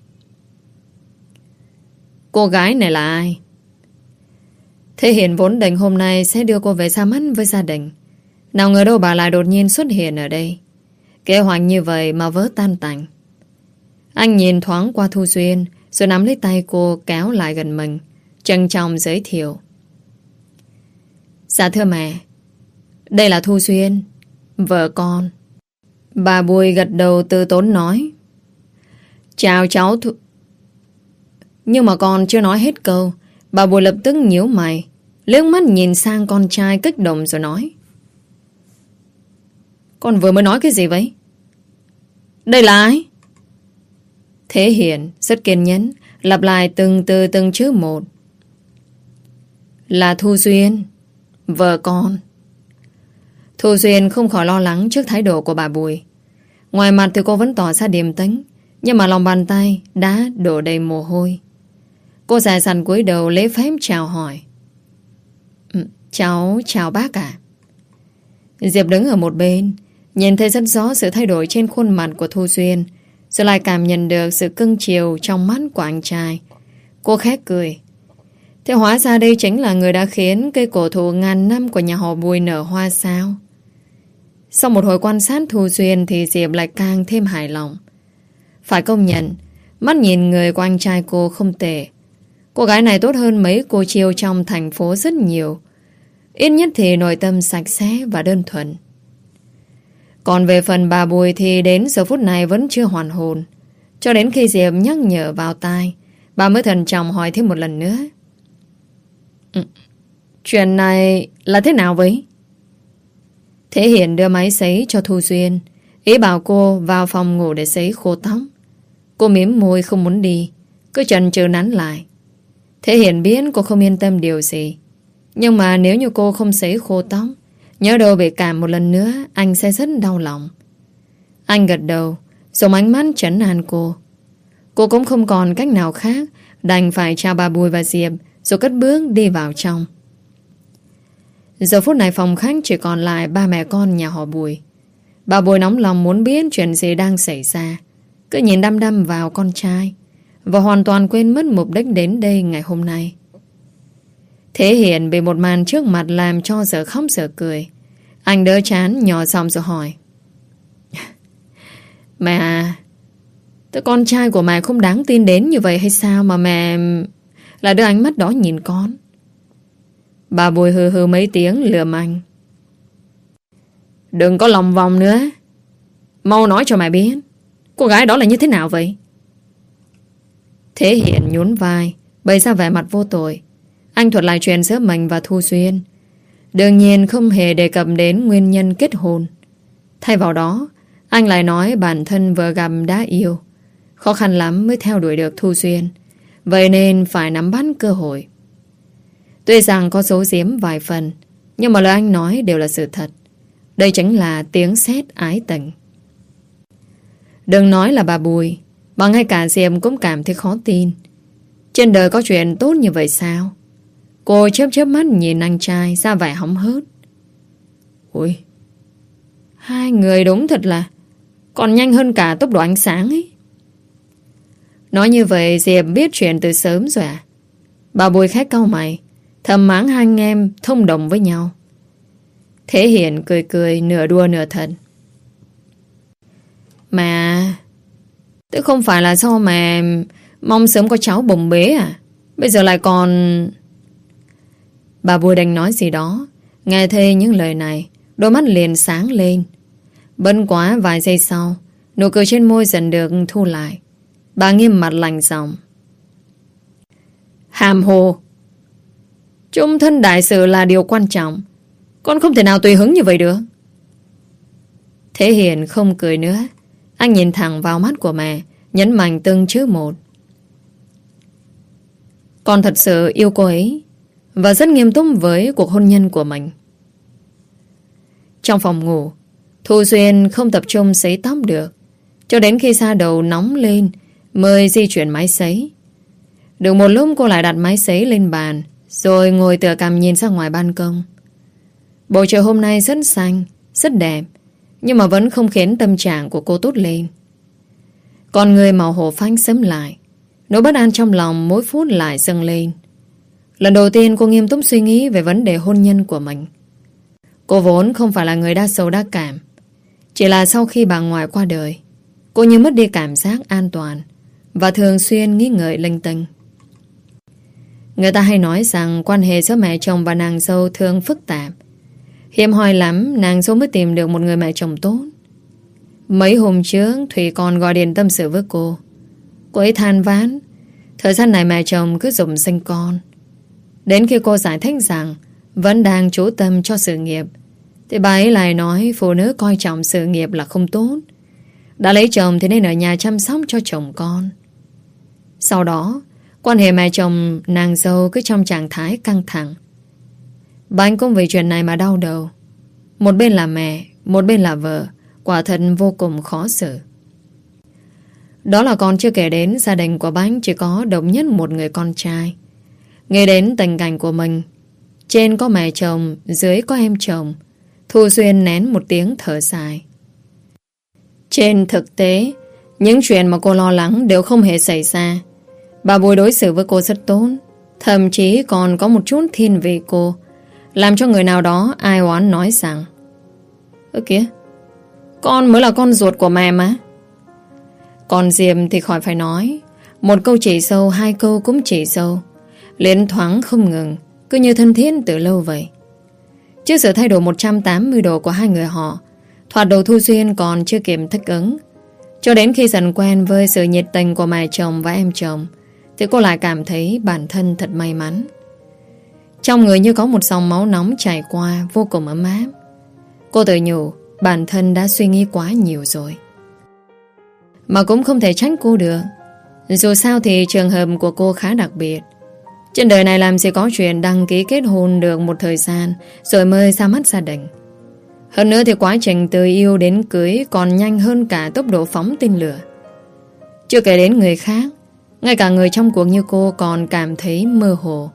"Cô gái này là ai?" Thế Hiền vốn định hôm nay sẽ đưa cô về ra mắt với gia đình, nào ngờ đâu bà lại đột nhiên xuất hiện ở đây. Kế hoạch như vậy mà vỡ tan tành. Anh nhìn thoáng qua Thu Xuyên, rồi nắm lấy tay cô kéo lại gần mình, trân trọng giới thiệu: "Dạ thưa mẹ, đây là Thu Xuyên, vợ con." Bà Bùi gật đầu từ tốn nói: "Chào cháu Thu..." Nhưng mà còn chưa nói hết câu, bà Bùi lập tức nhíu mày, liếc mắt nhìn sang con trai kích động rồi nói: "Con vừa mới nói cái gì vậy? Đây là ai?" Thế Hiền rất kiên nhẫn lặp lại từng từ từng chữ một: "Là Thu Xuyên, vợ con." Thu Xuyên không khỏi lo lắng trước thái độ của bà Bùi. Ngoài mặt thì cô vẫn tỏ ra điềm tĩnh, nhưng mà lòng bàn tay đã đổ đầy mồ hôi. Cô dài dặn cúi đầu lễ phép chào hỏi: "Ừ, cháu chào bác ạ." Diệp đứng ở một bên, nhìn thấy rất rõ sự thay đổi trên khuôn mặt của Thu Xuyên, rồi lại cảm nhận được sự cưng chiều trong mắt của anh trai. Cô khẽ cười: "Thế hóa ra đây chính là người đã khiến cây cổ thụ ngàn năm của nhà họ Bùi nở hoa sao?" Sau một hồi quan sát Thu Xuyên thì Diệp lại càng thêm hài lòng. Phải công nhận, mắt nhìn người của anh trai cô không tệ. Cô gái này tốt hơn mấy cô chiêu trong thành phố rất nhiều. Ít nhất thì nội tâm sạch sẽ và đơn thuần. Còn về phần bà Bùi thì đến giờ phút này vẫn chưa hoàn hồn. Cho đến khi Diệp nhắc nhở vào tai, bà mới thận trọng hỏi thêm một lần nữa: ừ, "Chuyện này là thế nào vậy?" Thế Hiền đưa máy sấy cho Thu Xuyên, ý bảo cô vào phòng ngủ để sấy khô tóc. Cô mím môi không muốn đi, cứ chần chừ nắn lại. Thế Hiền biết cô không yên tâm điều gì, nhưng mà nếu như cô không sấy khô tóc, nhớ đâu bị cảm một lần nữa, anh sẽ rất đau lòng. Anh gật đầu, dùng ánh mắt trấn an cô. Cô cũng không còn cách nào khác, đành phải chào bà Bùi và Diệp, rồi cất bước đi vào trong. Giờ phút này phòng khách chỉ còn lại ba mẹ con nhà họ Bùi. Bà Bùi nóng lòng muốn biết chuyện gì đang xảy ra, cứ nhìn đăm đăm vào con trai và hoàn toàn quên mất mục đích đến đây ngày hôm nay. Thế Hiền bị một màn trước mặt làm cho giờ khóc giờ cười. Anh đỡ chán nhỏ xong rồi hỏi: Mẹ à, Thế con trai của mẹ không đáng tin đến như vậy hay sao mà mẹ lại đưa ánh mắt đó nhìn con? Bà Bùi hừ hừ mấy tiếng lườm anh. Đừng có lòng vòng nữa. Mau nói cho mẹ biết cô gái đó là như thế nào vậy? Thế Hiền nhún vai, bày ra vẻ mặt vô tội. Anh thuật lại chuyện giữa mình và Thu Xuyên. Đương nhiên không hề đề cập đến nguyên nhân kết hôn. Thay vào đó, anh lại nói bản thân vừa gặp đã yêu, khó khăn lắm mới theo đuổi được Thu Xuyên, vậy nên phải nắm bắt cơ hội. Tuy rằng có giấu giếm vài phần, nhưng mà lời anh nói đều là sự thật. Đây chính là tiếng sét ái tình. Đừng nói là bà Bùi, mà ngay cả Diệp cũng cảm thấy khó tin. Trên đời có chuyện tốt như vậy sao? Cô chớp chớp mắt nhìn anh trai ra vẻ hóng hớt. Ui, hai người đúng thật là còn nhanh hơn cả tốc độ ánh sáng ấy. Nói như vậy Diệp biết chuyện từ sớm rồi à? Bà Bùi khét cau mày, thầm mắng hai anh em thông đồng với nhau. Thế Hiền cười cười nửa đùa nửa thật. Mà Tức không phải là do mà mong sớm có cháu bồng bế à? Bây giờ lại còn... Bà Bùi đành nói gì đó. Nghe thấy những lời này, đôi mắt liền sáng lên. Bấn quá vài giây sau, nụ cười trên môi dần được thu lại. Bà nghiêm mặt lạnh giọng. Hàm hồ, chung thân đại sự là điều quan trọng. Con không thể nào tùy hứng như vậy được. Thế Hiền không cười nữa. Anh nhìn thẳng vào mắt của mẹ, nhấn mạnh từng chữ một. Con thật sự yêu cô ấy và rất nghiêm túc với cuộc hôn nhân của mình. Trong phòng ngủ, Thu Xuyên không tập trung sấy tóc được, cho đến khi da đầu nóng lên mới di chuyển máy sấy. Được một lúc cô lại đặt máy sấy lên bàn, rồi ngồi tựa cằm nhìn ra ngoài ban công. Bầu trời hôm nay rất xanh, rất đẹp, nhưng mà vẫn không khiến tâm trạng của cô tốt lên. Con người màu hồ phanh sớm lại, nỗi bất an trong lòng mỗi phút lại dâng lên. Lần đầu tiên cô nghiêm túc suy nghĩ về vấn đề hôn nhân của mình. Cô vốn không phải là người đa sầu đa cảm, chỉ là sau khi bà ngoại qua đời, cô như mất đi cảm giác an toàn và thường xuyên nghĩ ngợi linh tinh. Người ta hay nói rằng quan hệ giữa mẹ chồng và nàng dâu thường phức tạp. Hiếm hoi lắm nàng dâu mới tìm được một người mẹ chồng tốt. Mấy hôm trước Thủy còn gọi điện tâm sự với cô. Cô ấy than vãn thời gian này mẹ chồng cứ giục sinh con. Đến khi cô giải thích rằng vẫn đang chú tâm cho sự nghiệp, thì bà ấy lại nói phụ nữ coi trọng sự nghiệp là không tốt. Đã lấy chồng thì nên ở nhà chăm sóc cho chồng con. Sau đó quan hệ mẹ chồng nàng dâu cứ trong trạng thái căng thẳng. Bà anh cũng vì chuyện này mà đau đầu. Một bên là mẹ, một bên là vợ, quả thật vô cùng khó xử. Đó là còn chưa kể đến gia đình của bà anh chỉ có độc nhất một người con trai. Nghe đến tình cảnh của mình, trên có mẹ chồng, dưới có em chồng, Thu Xuyên nén một tiếng thở dài. Trên thực tế, những chuyện mà cô lo lắng đều không hề xảy ra. Bà Bùi đối xử với cô rất tốt, thậm chí còn có một chút thiên vị cô, làm cho người nào đó ai oán nói rằng: Ơ kìa, con mới là con ruột của mẹ mà. Còn Diệp thì khỏi phải nói, một câu chỉ sâu, hai câu cũng chỉ sâu, liên thoáng không ngừng, cứ như thân thiết từ lâu vậy. Trước sự thay đổi một trăm tám mươi độ của hai người họ, thoạt đầu Thu Xuyên còn chưa kịp thích ứng. Cho đến khi dần quen với sự nhiệt tình của mẹ chồng và em chồng, thì cô lại cảm thấy bản thân thật may mắn. Trong người như có một dòng máu nóng chảy qua, vô cùng ấm áp. Cô tự nhủ bản thân đã suy nghĩ quá nhiều rồi. Mà cũng không thể trách cô được. Dù sao thì trường hợp của cô khá đặc biệt. Trên đời này làm gì có chuyện đăng ký kết hôn được một thời gian rồi mới ra mắt gia đình. Hơn nữa thì quá trình từ yêu đến cưới còn nhanh hơn cả tốc độ phóng tên lửa. Chưa kể đến người khác, ngay cả người trong cuộc như cô còn cảm thấy mơ hồ.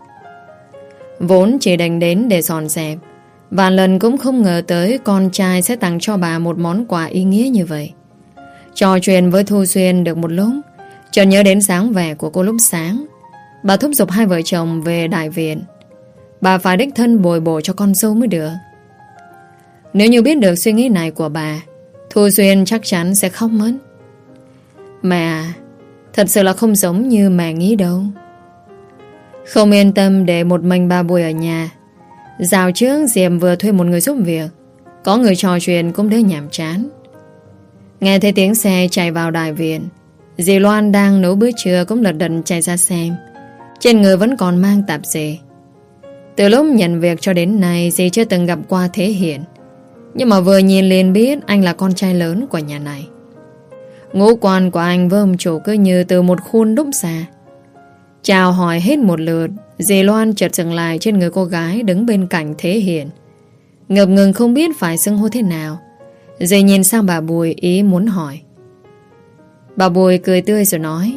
Vốn chỉ định đến để dọn dẹp, và lần cũng không ngờ tới con trai sẽ tặng cho bà một món quà ý nghĩa như vậy. Trò chuyện với Thu Xuyên được một lúc, chợt nhớ đến dáng vẻ của cô lúc sáng. Bà thúc giục hai vợ chồng về đại viện. bà phải đích thân bồi bổ cho con dâu mới được. Nếu như biết được suy nghĩ này của bà, Thu Duyên chắc chắn sẽ khóc mất. Mẹ à, thật sự là không giống như mẹ nghĩ đâu. Không yên tâm để một mình bà Bùi ở nhà. Dạo trước Diệp vừa thuê một người giúp việc, có người trò chuyện cũng đỡ nhàm chán. Nghe thấy tiếng xe chạy vào đại viện, dì Loan đang nấu bữa trưa cũng lật đật chạy ra xem. Trên người vẫn còn mang tạp dề. Từ lúc nhận việc cho đến nay, dì chưa từng gặp qua Thế Hiển, nhưng mà vừa nhìn liền biết anh là con trai lớn của nhà này. Ngũ quan của anh với ông chủ cứ như từ một khuôn đúc xa. Chào hỏi hết một lượt, dì Loan chợt dừng lại trên người cô gái đứng bên cạnh Thế Hiển, ngập ngừng không biết phải xưng hô thế nào. Dì nhìn sang bà Bùi ý muốn hỏi. Bà Bùi cười tươi rồi nói: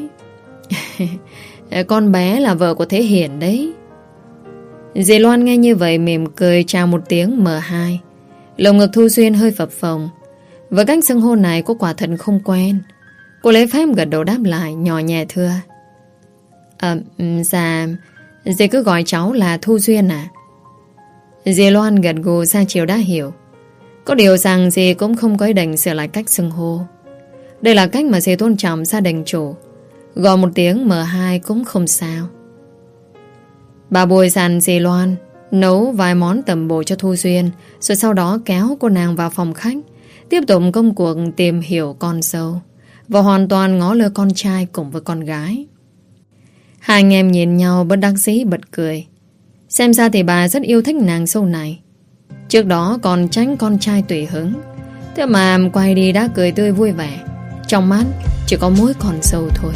con bé là vợ của Thế Hiển đấy. Dì Loan nghe như vậy mỉm cười chào một tiếng mờ hai. Lồng ngực Thu Duyên hơi phập phồng. Với cách xưng hô này cô quả thật không quen. Cô lấy phép gật đầu đáp lại, nhỏ nhẹ thưa: À, dạ, dì cứ gọi cháu là Thu Duyên à? Dì Loan gật gù ra chiều đã hiểu. Có điều rằng dì cũng không có ý định sửa lại cách xưng hô. Đây là cách mà dì tôn trọng gia đình chủ. Gọi một tiếng mờ hai cũng không sao. Bà Bùi dặn dì Loan nấu vài món tầm bổ cho Thu Duyên, rồi sau đó kéo cô nàng vào phòng khách, tiếp tục công cuộc tìm hiểu con dâu và hoàn toàn ngó lơ con trai cùng với con gái. Hai anh em nhìn nhau bất đắc dĩ bật cười. Xem ra thì bà rất yêu thích nàng dâu này. Trước đó còn tránh con trai tùy hứng, thế mà quay đi đã cười tươi vui vẻ. Trong mắt chỉ có mỗi con dâu thôi.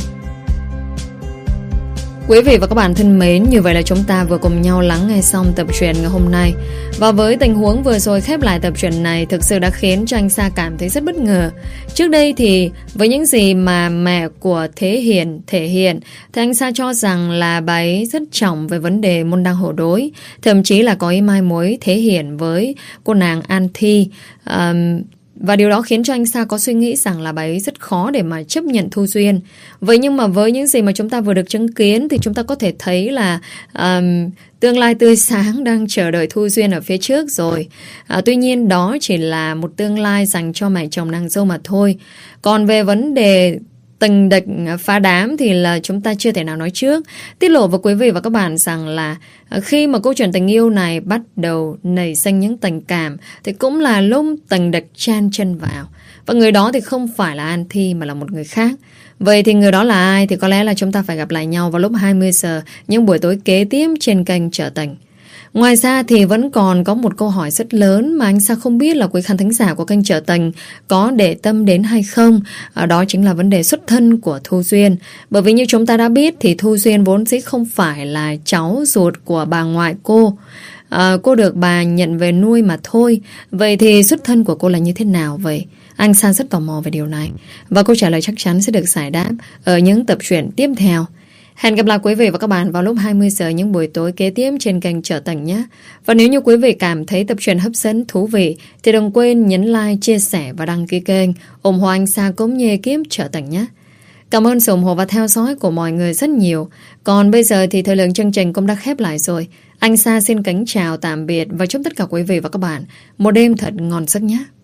Quý vị và các bạn thân mến, như vậy là chúng ta vừa cùng nhau lắng nghe xong tập truyện ngày hôm nay. Và với tình huống vừa rồi khép lại tập truyện này, thực sự đã khiến cho anh Sa cảm thấy rất bất ngờ. Trước đây thì với những gì mà mẹ của Thế Hiển thể hiện, thì anh Sa cho rằng là bà ấy rất trọng về vấn đề môn đăng hộ đối, thậm chí là có ý mai mối Thế Hiển với cô nàng An Thi. um, Và điều đó khiến cho anh Sa có suy nghĩ rằng là bà ấy rất khó để mà chấp nhận Thu Duyên. Vậy nhưng mà với những gì mà chúng ta vừa được chứng kiến thì chúng ta có thể thấy là um, tương lai tươi sáng đang chờ đợi Thu Duyên ở phía trước rồi. À, tuy nhiên đó chỉ là một tương lai dành cho mẹ chồng nàng dâu mà thôi. Còn về vấn đề tình địch phá đám thì là chúng ta chưa thể nào nói trước. Tiết lộ với quý vị và các bạn rằng là khi mà câu chuyện tình yêu này bắt đầu nảy sinh những tình cảm thì cũng là lúc tình địch chen chân vào. Và người đó thì không phải là An Thi mà là một người khác. Vậy thì người đó là ai thì có lẽ là chúng ta phải gặp lại nhau vào lúc hai mươi giờ những buổi tối kế tiếp trên kênh Trở Tình. Ngoài ra thì vẫn còn có một câu hỏi rất lớn mà anh Sa không biết là quý khán thính giả của kênh Trở Tình có để tâm đến hay không. À, đó chính là vấn đề xuất thân của Thu Duyên. Bởi vì như chúng ta đã biết thì Thu Duyên vốn dĩ không phải là cháu ruột của bà ngoại cô. À, cô được bà nhận về nuôi mà thôi. Vậy thì xuất thân của cô là như thế nào vậy? Anh Sa rất tò mò về điều này. Và câu trả lời chắc chắn sẽ được giải đáp ở những tập truyện tiếp theo. Hẹn gặp lại quý vị và các bạn vào lúc hai mươi giờ những buổi tối kế tiếp trên kênh Trở Tình nhé. Và nếu như quý vị cảm thấy tập truyện hấp dẫn, thú vị thì đừng quên nhấn like, chia sẻ và đăng ký kênh, ủng hộ anh Sa cũng như ekip Trở Tình nhé. Cảm ơn sự ủng hộ và theo dõi của mọi người rất nhiều. Còn bây giờ thì thời lượng chương trình cũng đã khép lại rồi. Anh Sa xin kính chào tạm biệt và chúc tất cả quý vị và các bạn một đêm thật ngon giấc nhé.